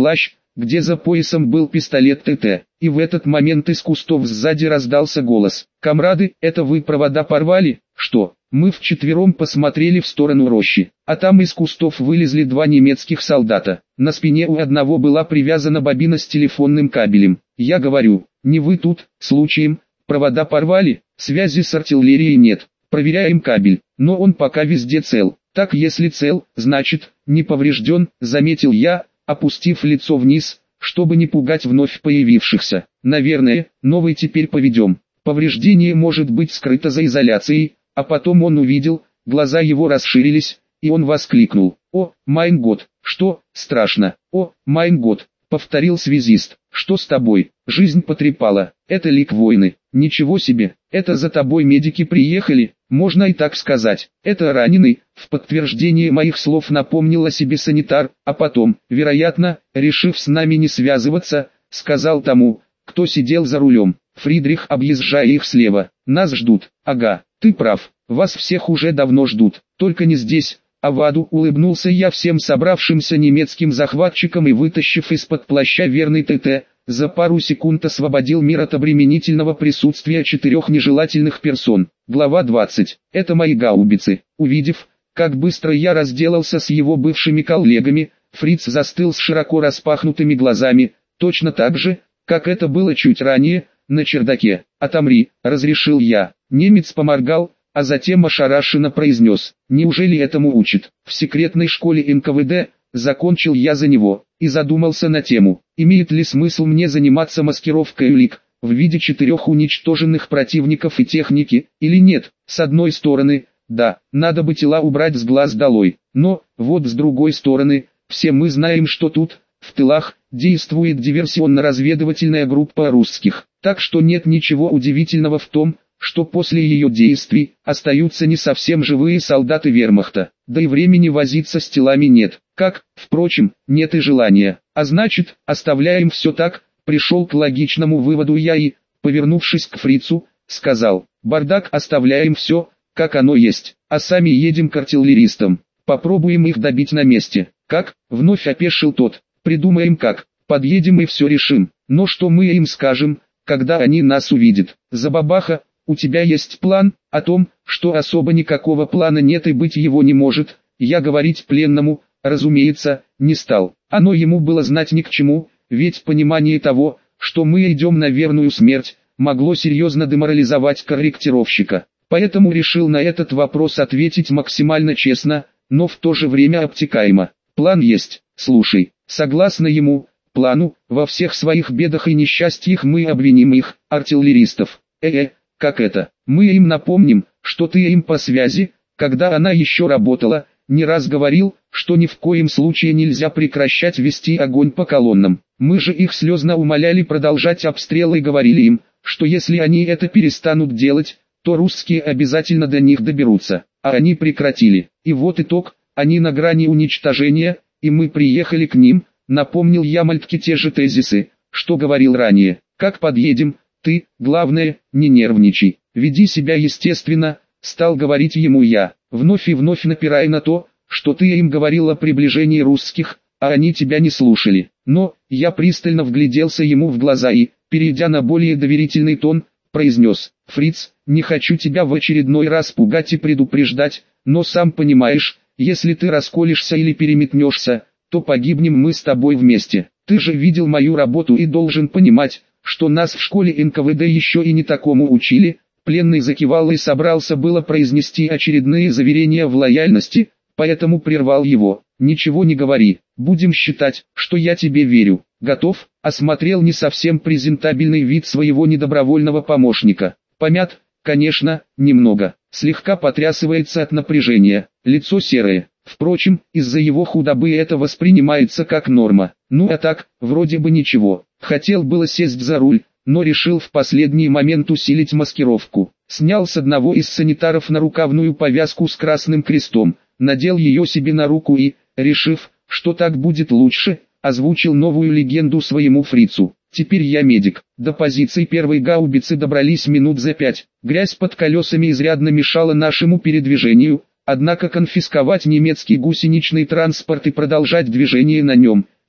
где за поясом был пистолет ТТ. И в этот момент из кустов сзади раздался голос: «Камрады, это вы провода порвали?» «Что?» Мы вчетвером посмотрели в сторону рощи, а там из кустов вылезли два немецких солдата. На спине у одного была привязана бобина с телефонным кабелем. Я говорю: «Не вы тут, случаем, провода порвали? Связи с артиллерией нет. Проверяем кабель, но он пока везде цел». «Так если цел, значит, не поврежден», заметил я, опустив лицо вниз, чтобы не пугать вновь появившихся. «Наверное, новый теперь поведем. Повреждение может быть скрыто за изоляцией». А потом он увидел, глаза его расширились, и он воскликнул: «О, майн год, что, страшно? О, майн год», повторил связист. «Что с тобой? Жизнь потрепала. Это лик войны». «Ничего себе, это за тобой медики приехали, можно и так сказать. Это раненый», в подтверждение моих слов напомнил о себе санитар, а потом, вероятно, решив с нами не связываться, сказал тому, кто сидел за рулем: «Фридрих, объезжая их слева, нас ждут». «Ага, ты прав, вас всех уже давно ждут, только не здесь, а в аду», улыбнулся я всем собравшимся немецким захватчикам и, вытащив из-под плаща верный ТТ, за пару секунд освободил мир от обременительного присутствия четырех нежелательных персон. Глава двадцать. Это мои гаубицы. Увидев, как быстро я разделался с его бывшими коллегами, Фриц застыл с широко распахнутыми глазами, точно так же, как это было чуть ранее, на чердаке. «Отомри», — разрешил я. Немец поморгал, а затем ошарашенно произнес: «Неужели этому учат? В секретной школе эн ка вэ дэ?» Закончил я за него, и задумался на тему, имеет ли смысл мне заниматься маскировкой улик, в виде четырех уничтоженных противников и техники, или нет. С одной стороны, да, надо бы тела убрать с глаз долой, но, вот с другой стороны, все мы знаем, что тут, в тылах, действует диверсионно-разведывательная группа русских, так что нет ничего удивительного в том, что после ее действий остаются не совсем живые солдаты вермахта, да и времени возиться с телами нет, как, впрочем, нет и желания, а значит, оставляем все так. Пришел к логичному выводу я и, повернувшись к фрицу, сказал: «Бардак, оставляем все, как оно есть, а сами едем к артиллеристам, попробуем их добить на месте». «Как?» — вновь опешил тот. «Придумаем как, подъедем и все решим, но что мы им скажем, когда они нас увидят?» «Забабаха, у тебя есть план?» «О том, что особо никакого плана нет и быть его не может, я говорить пленному, разумеется, не стал. Оно ему было знать ни к чему, ведь понимание того, что мы идем на верную смерть, могло серьезно деморализовать корректировщика. Поэтому решил на этот вопрос ответить максимально честно, но в то же время обтекаемо. План есть, слушай». Согласно ему, плану, во всех своих бедах и несчастьях мы обвиним их, артиллеристов. Э-э, как это? Мы им напомним, что ты им по связи, когда она еще работала, не раз говорил, что ни в коем случае нельзя прекращать вести огонь по колоннам. Мы же их слезно умоляли продолжать обстрел и говорили им, что если они это перестанут делать, то русские обязательно до них доберутся. А они прекратили. И вот итог, они на грани уничтожения, и мы приехали к ним. Напомнил я Мальтке те же тезисы, что говорил ранее. «Как подъедем, ты, главное, не нервничай, веди себя естественно», стал говорить ему я, вновь и вновь напирая на то, что ты им говорил о приближении русских, а они тебя не слушали. Но, я пристально вгляделся ему в глаза и, перейдя на более доверительный тон, произнес: «Фриц, не хочу тебя в очередной раз пугать и предупреждать, но сам понимаешь, если ты расколешься или переметнешься, то погибнем мы с тобой вместе. Ты же видел мою работу и должен понимать, что нас в школе эн ка вэ дэ еще и не такому учили». Пленный закивал и собрался было произнести очередные заверения в лояльности, поэтому прервал его. «Ничего не говори, будем считать, что я тебе верю. Готов?» Осмотрел не совсем презентабельный вид своего недобровольного помощника. Помят, конечно, немного, слегка потрясывается от напряжения, лицо серое. Впрочем, из-за его худобы это воспринимается как норма. Ну а так, вроде бы ничего. Хотел было сесть за руль, но решил в последний момент усилить маскировку. Снял с одного из санитаров нарукавную повязку с красным крестом, надел ее себе на руку и, решив, что так будет лучше, озвучил новую легенду своему фрицу. «Теперь я медик». До позиции первой гаубицы добрались минут за пять. Грязь под колесами изрядно мешала нашему передвижению, однако конфисковать немецкий гусеничный транспорт и продолжать движение на нем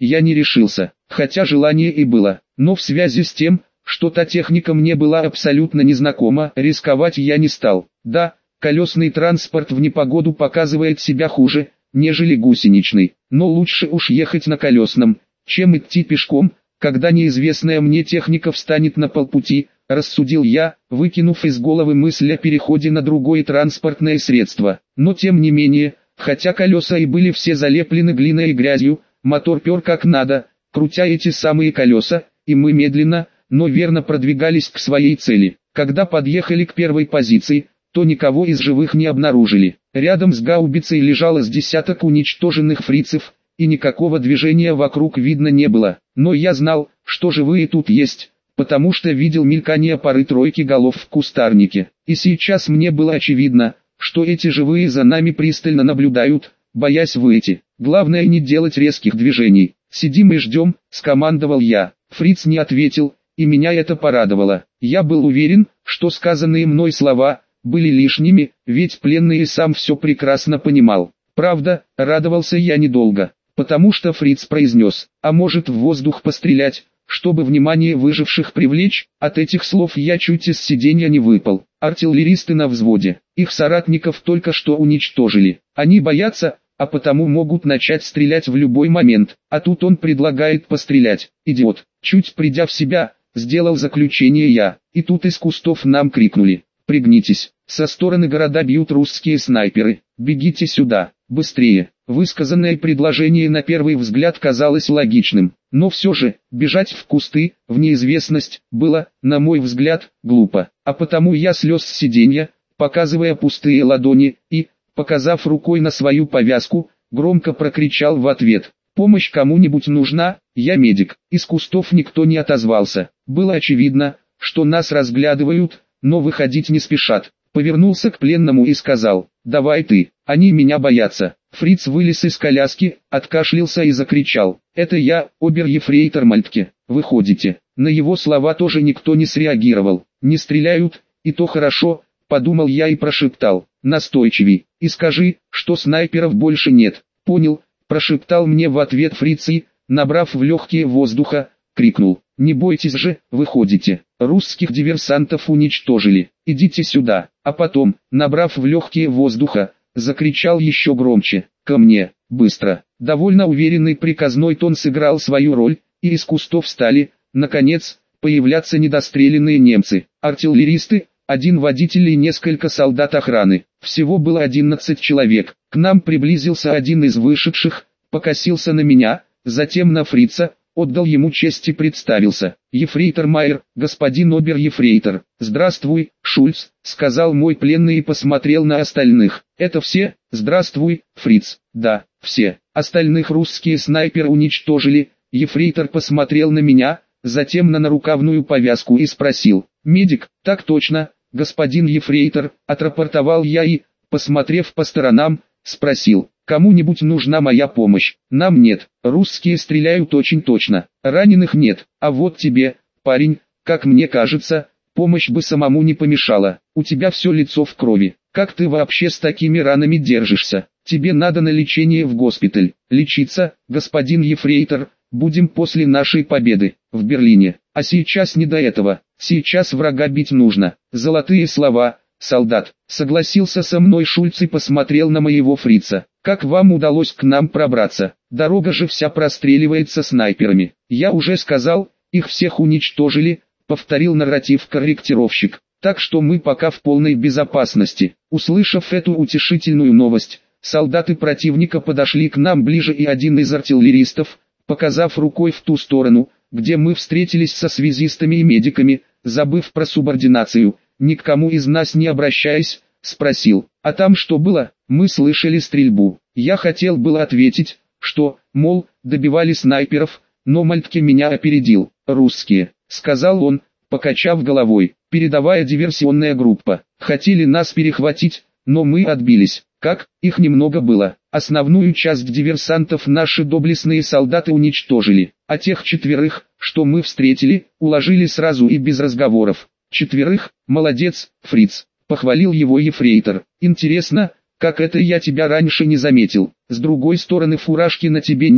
я не решился, хотя желание и было, но в связи с тем, что та техника мне была абсолютно незнакома, рисковать я не стал. Да, колесный транспорт в непогоду показывает себя хуже, нежели гусеничный, но лучше уж ехать на колесном, чем идти пешком, когда неизвестная мне техника встанет на полпути, рассудил я, выкинув из головы мысль о переходе на другое транспортное средство. Но тем не менее, хотя колеса и были все залеплены глиной и грязью, мотор пер как надо, крутя эти самые колеса, и мы медленно, но верно продвигались к своей цели. Когда подъехали к первой позиции, то никого из живых не обнаружили. Рядом с гаубицей лежало с десяток уничтоженных фрицев, и никакого движения вокруг видно не было. Но я знал, что живые тут есть, потому что видел мелькание пары тройки голов в кустарнике. И сейчас мне было очевидно, что эти живые за нами пристально наблюдают, боясь выйти. Главное не делать резких движений. «Сидим и ждем», — скомандовал я. Фриц не ответил, и меня это порадовало. Я был уверен, что сказанные мной слова были лишними, ведь пленный и сам все прекрасно понимал. Правда, радовался я недолго, потому что Фриц произнес: «А может, в воздух пострелять, чтобы внимание выживших привлечь?» От этих слов я чуть из сиденья не выпал. Артиллеристы на взводе, их соратников только что уничтожили. Они боятся, а потому могут начать стрелять в любой момент, а тут он предлагает пострелять. Идиот. Чуть придя в себя, сделал заключение я, и тут из кустов нам крикнули: «Пригнитесь, со стороны города бьют русские снайперы, бегите сюда, быстрее». Высказанное предложение на первый взгляд казалось логичным, но все же, бежать в кусты, в неизвестность, было, на мой взгляд, глупо, а потому я слез с сиденья, показывая пустые ладони, и, показав рукой на свою повязку, громко прокричал в ответ: «Помощь кому-нибудь нужна? Я медик». Из кустов никто не отозвался. Было очевидно, что нас разглядывают, но выходить не спешат. Повернулся к пленному и сказал: «Давай ты, они меня боятся». Фриц вылез из коляски, откашлялся и закричал: «Это я, обер-ефрейтор Мальтке, выходите». На его слова тоже никто не среагировал. «Не стреляют, и то хорошо», — подумал я и прошептал: «Настойчивей, и скажи, что снайперов больше нет». «Понял», — прошептал мне в ответ Фриц и, набрав в легкие воздуха, крикнул: «Не бойтесь же, выходите. Русских диверсантов уничтожили, идите сюда». А потом, набрав в легкие воздуха, закричал еще громче: «Ко мне, быстро». Довольно уверенный приказной тон сыграл свою роль, и из кустов стали, наконец, появляться недостреленные немцы, артиллеристы, один водитель и несколько солдат охраны. Всего было одиннадцать человек. К нам приблизился один из вышедших, покосился на меня, затем на Фрица, отдал ему честь и представился: «Ефрейтор Майер, господин обер-ефрейтор». «Здравствуй, Шульц», — сказал мой пленный и посмотрел на остальных. «Это все?» «Здравствуй, Фриц». «Да, все. Остальных русские снайперы уничтожили». Ефрейтор посмотрел на меня, затем на нарукавную повязку и спросил: «Медик?» «Так точно, господин ефрейтор», — отрапортовал я и, посмотрев по сторонам, спросил: «Кому-нибудь нужна моя помощь?» «Нам нет, русские стреляют очень точно, раненых нет, а вот тебе, парень, как мне кажется, помощь бы самому не помешала, у тебя все лицо в крови, как ты вообще с такими ранами держишься? Тебе надо на лечение в госпиталь». «Лечиться, господин ефрейтор, будем после нашей победы, в Берлине, а сейчас не до этого, сейчас врага бить нужно». «Золотые слова, солдат», — согласился со мной Шульц и посмотрел на моего Фрица. «Как вам удалось к нам пробраться? Дорога же вся простреливается снайперами». «Я уже сказал, их всех уничтожили», — повторил нарратив-корректировщик. «Так что мы пока в полной безопасности». Услышав эту утешительную новость, солдаты противника подошли к нам ближе, и один из артиллеристов, показав рукой в ту сторону, где мы встретились со связистами и медиками, забыв про субординацию, ни к кому из нас не обращаясь, спросил: «А там что было?» Мы слышали стрельбу. Я хотел было ответить, что, мол, добивали снайперов, но Мальтке меня опередил. «Русские», — сказал он, покачав головой, — «передовая диверсионная группа. Хотели нас перехватить, но мы отбились». «Как? Их немного было. Основную часть диверсантов наши доблестные солдаты уничтожили, а тех четверых, что мы встретили, уложили сразу и без разговоров». «Четверых? Молодец, Фриц», — похвалил его ефрейтор. «Интересно, как это я тебя раньше не заметил? С другой стороны, фуражки на тебе нет,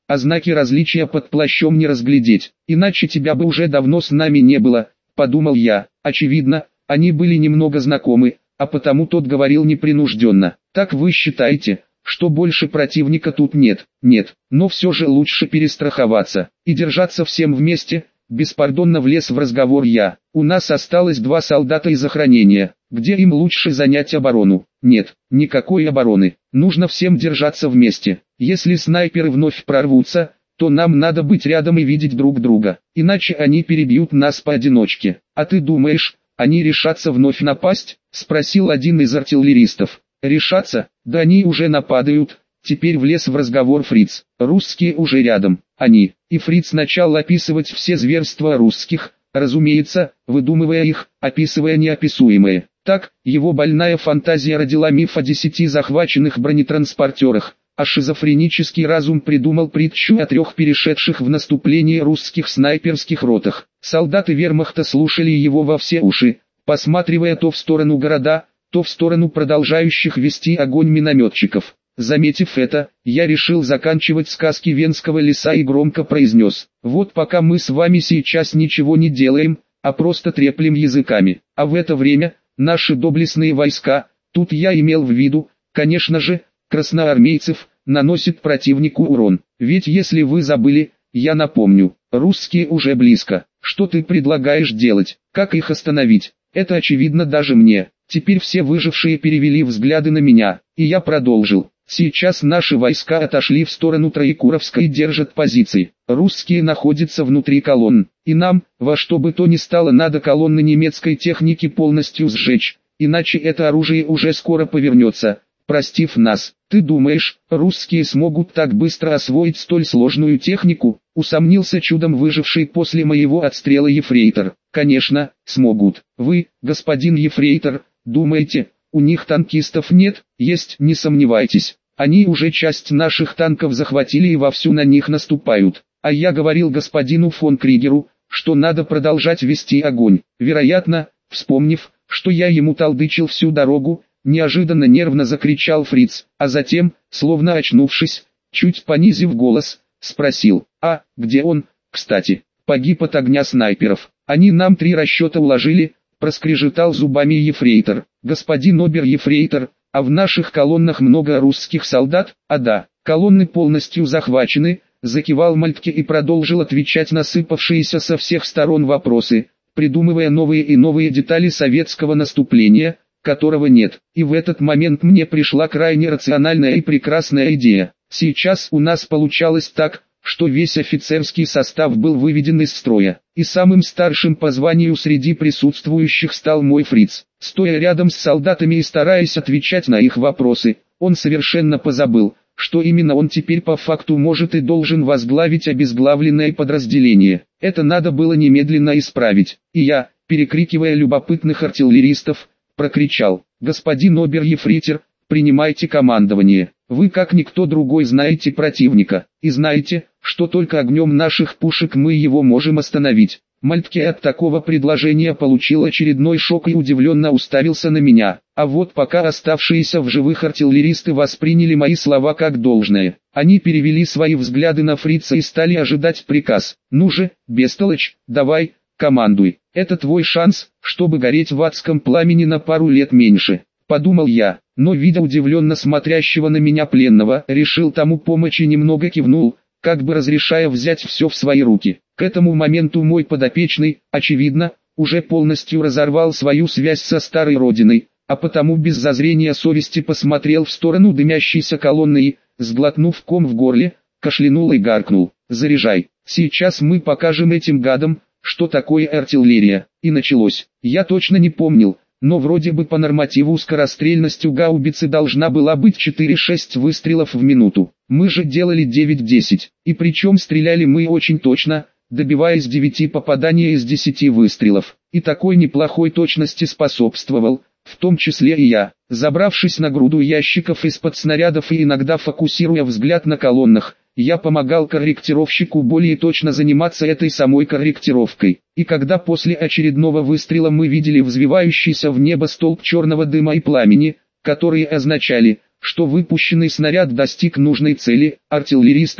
а знаки различия под плащом не разглядеть, иначе тебя бы уже давно с нами не было, подумал я. Очевидно, они были немного знакомы, а потому тот говорил непринужденно. Так вы считаете, что больше противника тут нет? Нет, но все же лучше перестраховаться и держаться всем вместе. Беспардонно влез в разговор я. У нас осталось два солдата из охранения. Где им лучше занять оборону? Нет, никакой обороны. Нужно всем держаться вместе. Если снайперы вновь прорвутся, то нам надо быть рядом и видеть друг друга. Иначе они перебьют нас поодиночке. А ты думаешь, они решатся вновь напасть? Спросил один из артиллеристов. Решатся? Да они уже нападают. Теперь влез в разговор Фриц. Русские уже рядом. Они. И Фриц начал описывать все зверства русских, разумеется, выдумывая их, описывая неописуемое. Так, его больная фантазия родила миф о десяти захваченных бронетранспортерах, а шизофренический разум придумал притчу о трех перешедших в наступление русских снайперских ротах. Солдаты вермахта слушали его во все уши, посматривая то в сторону города, то в сторону продолжающих вести огонь минометчиков. Заметив это, я решил заканчивать сказки Венского леса и громко произнес: вот пока мы с вами сейчас ничего не делаем, а просто треплем языками, а в это время наши доблестные войска, тут я имел в виду, конечно же, красноармейцев, наносят противнику урон. Ведь если вы забыли, я напомню, русские уже близко. Что ты предлагаешь делать? Как их остановить? Это очевидно даже мне. Теперь все выжившие перевели взгляды на меня, и я продолжил. Сейчас наши войска отошли в сторону Троекуровска и держат позиции. Русские находятся внутри колонн, и нам, во что бы то ни стало, надо колонны немецкой техники полностью сжечь, иначе это оружие уже скоро повернется, простив нас. Ты думаешь, русские смогут так быстро освоить столь сложную технику? Усомнился чудом выживший после моего отстрела ефрейтор. Конечно, смогут. Вы, господин ефрейтор, думаете, у них танкистов нет? Есть, не сомневайтесь. Они уже часть наших танков захватили и вовсю на них наступают. А я говорил господину фон Кригеру, что надо продолжать вести огонь. Вероятно, вспомнив, что я ему толдычил всю дорогу, неожиданно нервно закричал Фриц, а затем, словно очнувшись, чуть понизив голос, спросил: «А, где он, кстати?» «Погиб от огня снайперов. Они нам три расчета уложили», — проскрежетал зубами ефрейтор. «Господин обер-ефрейтор, а в наших колоннах много русских солдат?» «А да, колонны полностью захвачены», — закивал Мальтке и продолжил отвечать на сыпавшиеся со всех сторон вопросы, придумывая новые и новые детали советского наступления, которого нет. И в этот момент мне пришла крайне рациональная и прекрасная идея. Сейчас у нас получалось так, что весь офицерский состав был выведен из строя, и самым старшим по званию среди присутствующих стал мой Фриц. Стоя рядом с солдатами и стараясь отвечать на их вопросы, он совершенно позабыл, что именно он теперь по факту может и должен возглавить обезглавленное подразделение. Это надо было немедленно исправить, и я, перекрикивая любопытных артиллеристов, прокричал: «Господин обер-ефрейтор, принимайте командование. Вы как никто другой знаете противника, и знаете, что только огнем наших пушек мы его можем остановить». Мальтке от такого предложения получил очередной шок и удивленно уставился на меня. А вот пока оставшиеся в живых артиллеристы восприняли мои слова как должное, они перевели свои взгляды на Фрица и стали ожидать приказ. «Ну же, бестолочь, давай, командуй, это твой шанс, чтобы гореть в адском пламени на пару лет меньше», — подумал я, но видя удивленно смотрящего на меня пленного, решил тому помочь и немного кивнул, как бы разрешая взять все в свои руки. К этому моменту мой подопечный, очевидно, уже полностью разорвал свою связь со старой родиной, а потому без зазрения совести посмотрел в сторону дымящейся колонны и, сглотнув ком в горле, кашлянул и гаркнул: «Заряжай, сейчас мы покажем этим гадам, что такое артиллерия». И началось. Я точно не помнил, но вроде бы по нормативу скорострельность у гаубицы должна была быть четыре-шесть выстрелов в минуту. Мы же делали девять-десять, и причем стреляли мы очень точно, добиваясь девяти попадания из десяти выстрелов. И такой неплохой точности способствовал, в том числе и я, забравшись на груду ящиков из-под снарядов и иногда фокусируя взгляд на колоннах, я помогал корректировщику более точно заниматься этой самой корректировкой. И когда после очередного выстрела мы видели взвивающийся в небо столб черного дыма и пламени, которые означали, что выпущенный снаряд достиг нужной цели, артиллеристы,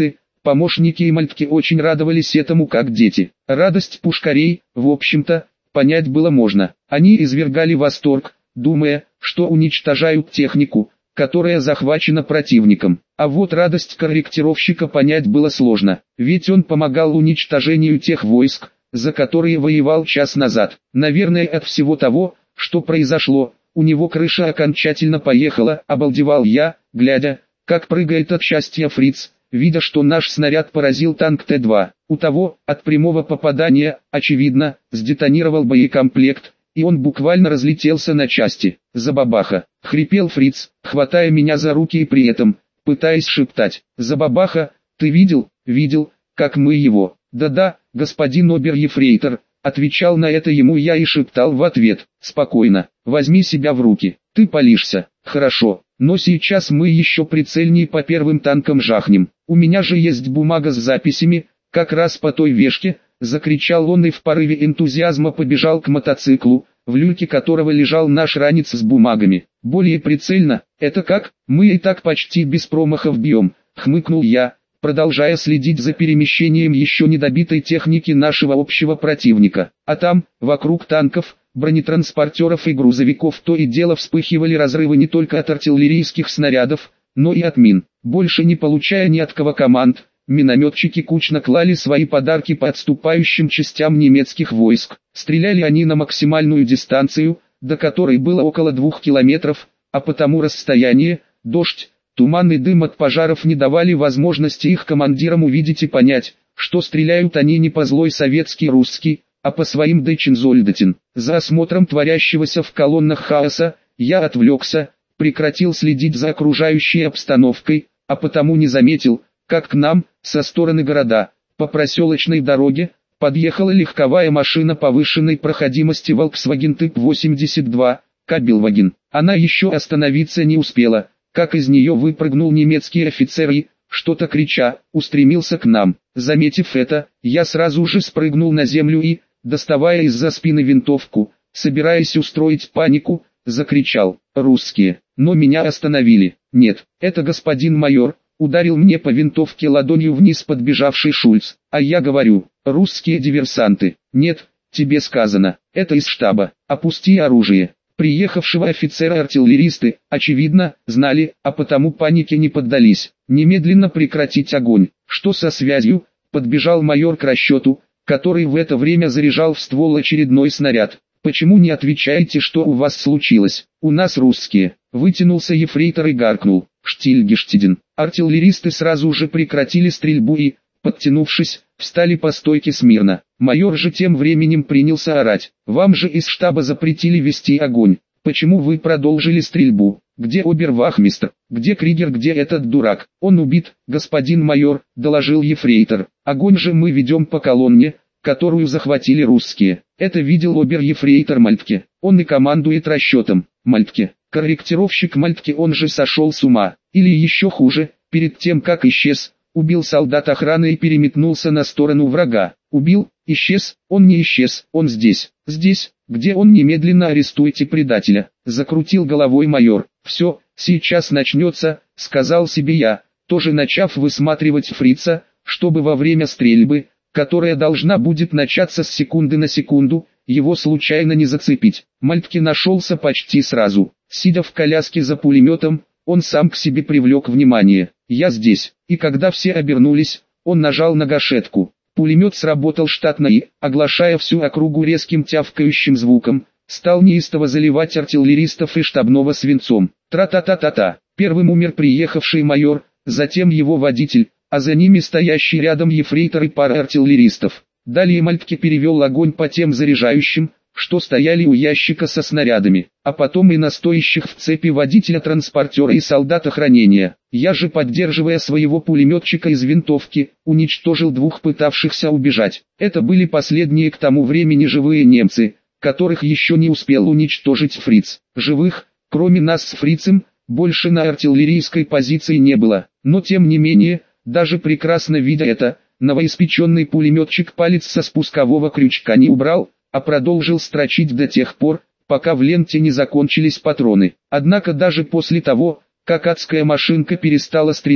Помощники и мальтки очень радовались этому как дети. Радость пушкарей, в общем-то, понять было можно. Они извергали восторг, думая, что уничтожают технику, которая захвачена противником. А вот радость корректировщика понять было сложно, ведь он помогал уничтожению тех войск, за которые воевал час назад. Наверное, от всего того, что произошло, у него крыша окончательно поехала, обалдевал я, глядя, как прыгает от счастья фриц, видя, что наш снаряд поразил танк Т два. У того, от прямого попадания, очевидно, сдетонировал боекомплект, и он буквально разлетелся на части. «Забабаха!» — хрипел фриц, хватая меня за руки и при этом, пытаясь шептать. «Забабаха, ты видел, видел, как мы его...» «Да-да, господин обер-ефрейтор», — отвечал на это ему я и шептал в ответ. «Спокойно, возьми себя в руки, ты палишься, хорошо, но сейчас мы еще прицельнее по первым танкам жахнем. У меня же есть бумага с записями, как раз по той вешке», — закричал он и в порыве энтузиазма побежал к мотоциклу, в люльке которого лежал наш ранец с бумагами. «Более прицельно, это как? Мы и так почти без промахов бьем», — хмыкнул я, продолжая следить за перемещением еще недобитой техники нашего общего противника. А там, вокруг танков, бронетранспортеров и грузовиков то и дело вспыхивали разрывы не только от артиллерийских снарядов, но и от мин. Больше не получая ни от кого команд, минометчики кучно клали свои подарки по отступающим частям немецких войск. Стреляли они на максимальную дистанцию, до которой было около двух километров, а потому расстояние, дождь, туман и дым от пожаров не давали возможности их командирам увидеть и понять, что стреляют они не по злой советский русский, а по своим дечензольдатин. За осмотром творящегося в колоннах хаоса, я отвлекся, прекратил следить за окружающей обстановкой, а потому не заметил, как к нам, со стороны города, по проселочной дороге, подъехала легковая машина повышенной проходимости Volkswagen Typ восемьдесят два, Кабелваген. Она еще остановиться не успела, как из нее выпрыгнул немецкий офицер и, что-то крича, устремился к нам. Заметив это, я сразу же спрыгнул на землю и, доставая из-за спины винтовку, собираясь устроить панику, закричал: «Русские!» Но меня остановили. «Нет, это господин майор», ударил мне по винтовке ладонью вниз подбежавший Шульц. А я говорю: «Русские диверсанты». «Нет, тебе сказано, это из штаба, опусти оружие». Приехавшего офицера-артиллеристы, очевидно, знали, а потому панике не поддались. «Немедленно прекратить огонь». «Что со связью?» Подбежал майор к расчету, который в это время заряжал в ствол очередной снаряд. «Почему не отвечаете, что у вас случилось?» «У нас русские». Вытянулся ефрейтор и гаркнул: «Штильгештиден». Артиллеристы сразу же прекратили стрельбу и, подтянувшись, встали по стойке смирно. Майор же тем временем принялся орать: «Вам же из штаба запретили вести огонь. Почему вы продолжили стрельбу? Где обервахмистр? Где Кригер? Где этот дурак?» «Он убит, господин майор», — доложил ефрейтор. «Огонь же мы ведем по колонне, которую захватили русские». Это видел обер-ефрейтор Мальтке. Он и командует расчетом. Мальтке. Корректировщик Мальтке, он же сошел с ума. Или еще хуже, перед тем как исчез, убил солдат охраны и переметнулся на сторону врага. Убил, исчез, он не исчез, он здесь. Здесь, где он, немедленно арестуйте предателя. Закрутил головой майор. «Все, сейчас начнется», — сказал себе я, тоже начав высматривать фрица, чтобы во время стрельбы, которая должна будет начаться с секунды на секунду, его случайно не зацепить. Мальтке нашелся почти сразу. Сидя в коляске за пулеметом, он сам к себе привлек внимание. «Я здесь». И когда все обернулись, он нажал на гашетку. Пулемет сработал штатно и, оглашая всю округу резким тявкающим звуком, стал неистово заливать артиллеристов и штабного свинцом. Тра-та-та-та-та. Первым умер приехавший майор, затем его водитель, а за ними стоящий рядом ефрейтор и пара артиллеристов. Далее Мальтке перевел огонь по тем заряжающим, что стояли у ящика со снарядами, а потом и на стоящих в цепи водителя транспортера и солдата хранения. Я же, поддерживая своего пулеметчика из винтовки, уничтожил двух пытавшихся убежать. Это были последние к тому времени живые немцы, которых еще не успел уничтожить фриц. Живых, кроме нас с фрицем, больше на артиллерийской позиции не было, но тем не менее, даже прекрасно видя это, новоиспеченный пулеметчик палец со спускового крючка не убрал, а продолжил строчить до тех пор, пока в ленте не закончились патроны. Однако даже после того, как адская машинка перестала стрелять,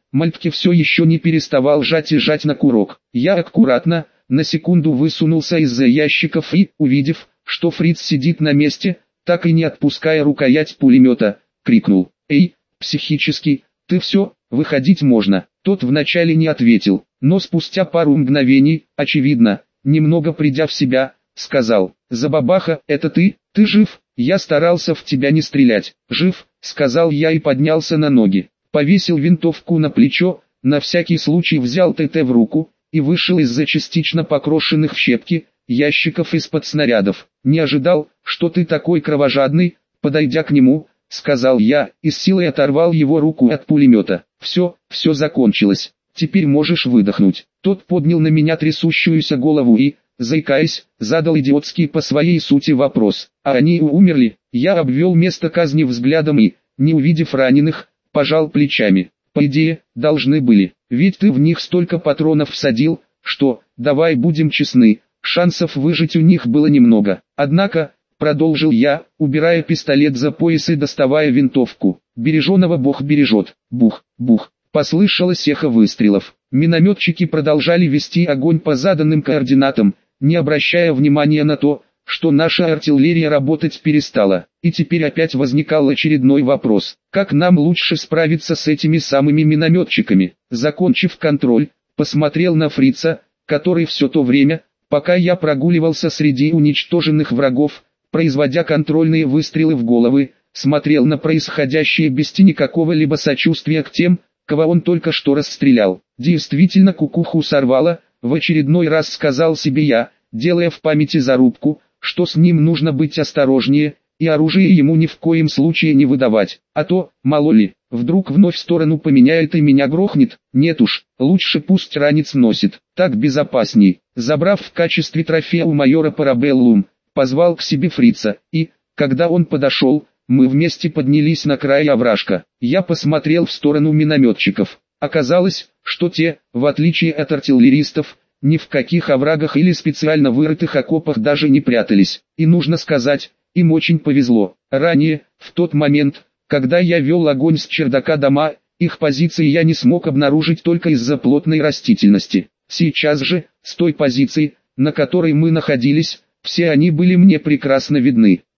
Мальтке все еще не переставал жать и жать на курок. Я аккуратно, на секунду высунулся из-за ящиков и, увидев, что Фриц сидит на месте, так и не отпуская рукоять пулемета, крикнул: «Эй, психический, ты все, выходить можно». Тот вначале не ответил, но спустя пару мгновений, очевидно, немного придя в себя, сказал: «Забабаха, это ты? Ты жив? Я старался в тебя не стрелять». «Жив», — сказал я и поднялся на ноги. Повесил винтовку на плечо, на всякий случай взял ТТ в руку и вышел из-за частично покрошенных в щепки ящиков из-под снарядов. «Не ожидал, что ты такой кровожадный», — подойдя к нему, сказал я, и с силой оторвал его руку от пулемета. «Все, все закончилось, теперь можешь выдохнуть». Тот поднял на меня трясущуюся голову и, заикаясь, задал идиотский по своей сути вопрос: «А они умерли?» Я обвел место казни взглядом и, не увидев раненых, пожал плечами. «По идее, должны были, ведь ты в них столько патронов всадил, что, давай будем честны, шансов выжить у них было немного. Однако, продолжил я, убирая пистолет за пояс и доставая винтовку, береженого Бог бережет». Бух, бух, послышалось эхо выстрелов. Минометчики продолжали вести огонь по заданным координатам, не обращая внимания на то, что наша артиллерия работать перестала. И теперь опять возникал очередной вопрос: как нам лучше справиться с этими самыми минометчиками? Закончив контроль, посмотрел на Фрица, который все то время, пока я прогуливался среди уничтоженных врагов, производя контрольные выстрелы в головы, смотрел на происходящее без тени какого-либо сочувствия к тем, кого он только что расстрелял. Действительно, кукуху сорвало, в очередной раз сказал себе я, делая в памяти зарубку, что с ним нужно быть осторожнее, и оружие ему ни в коем случае не выдавать, а то, мало ли, вдруг вновь сторону поменяет и меня грохнет. Нет уж, лучше пусть ранец носит, так безопасней. Забрав в качестве трофея у майора Парабеллум, позвал к себе Фрица, и, когда он подошел, мы вместе поднялись на край овражка. Я посмотрел в сторону минометчиков. Оказалось, что те, в отличие от артиллеристов, ни в каких оврагах или специально вырытых окопах даже не прятались. И нужно сказать, им очень повезло. Ранее, в тот момент, когда я вел огонь с чердака дома, их позиции я не смог обнаружить только из-за плотной растительности. Сейчас же, с той позиции, на которой мы находились, все они были мне прекрасно видны.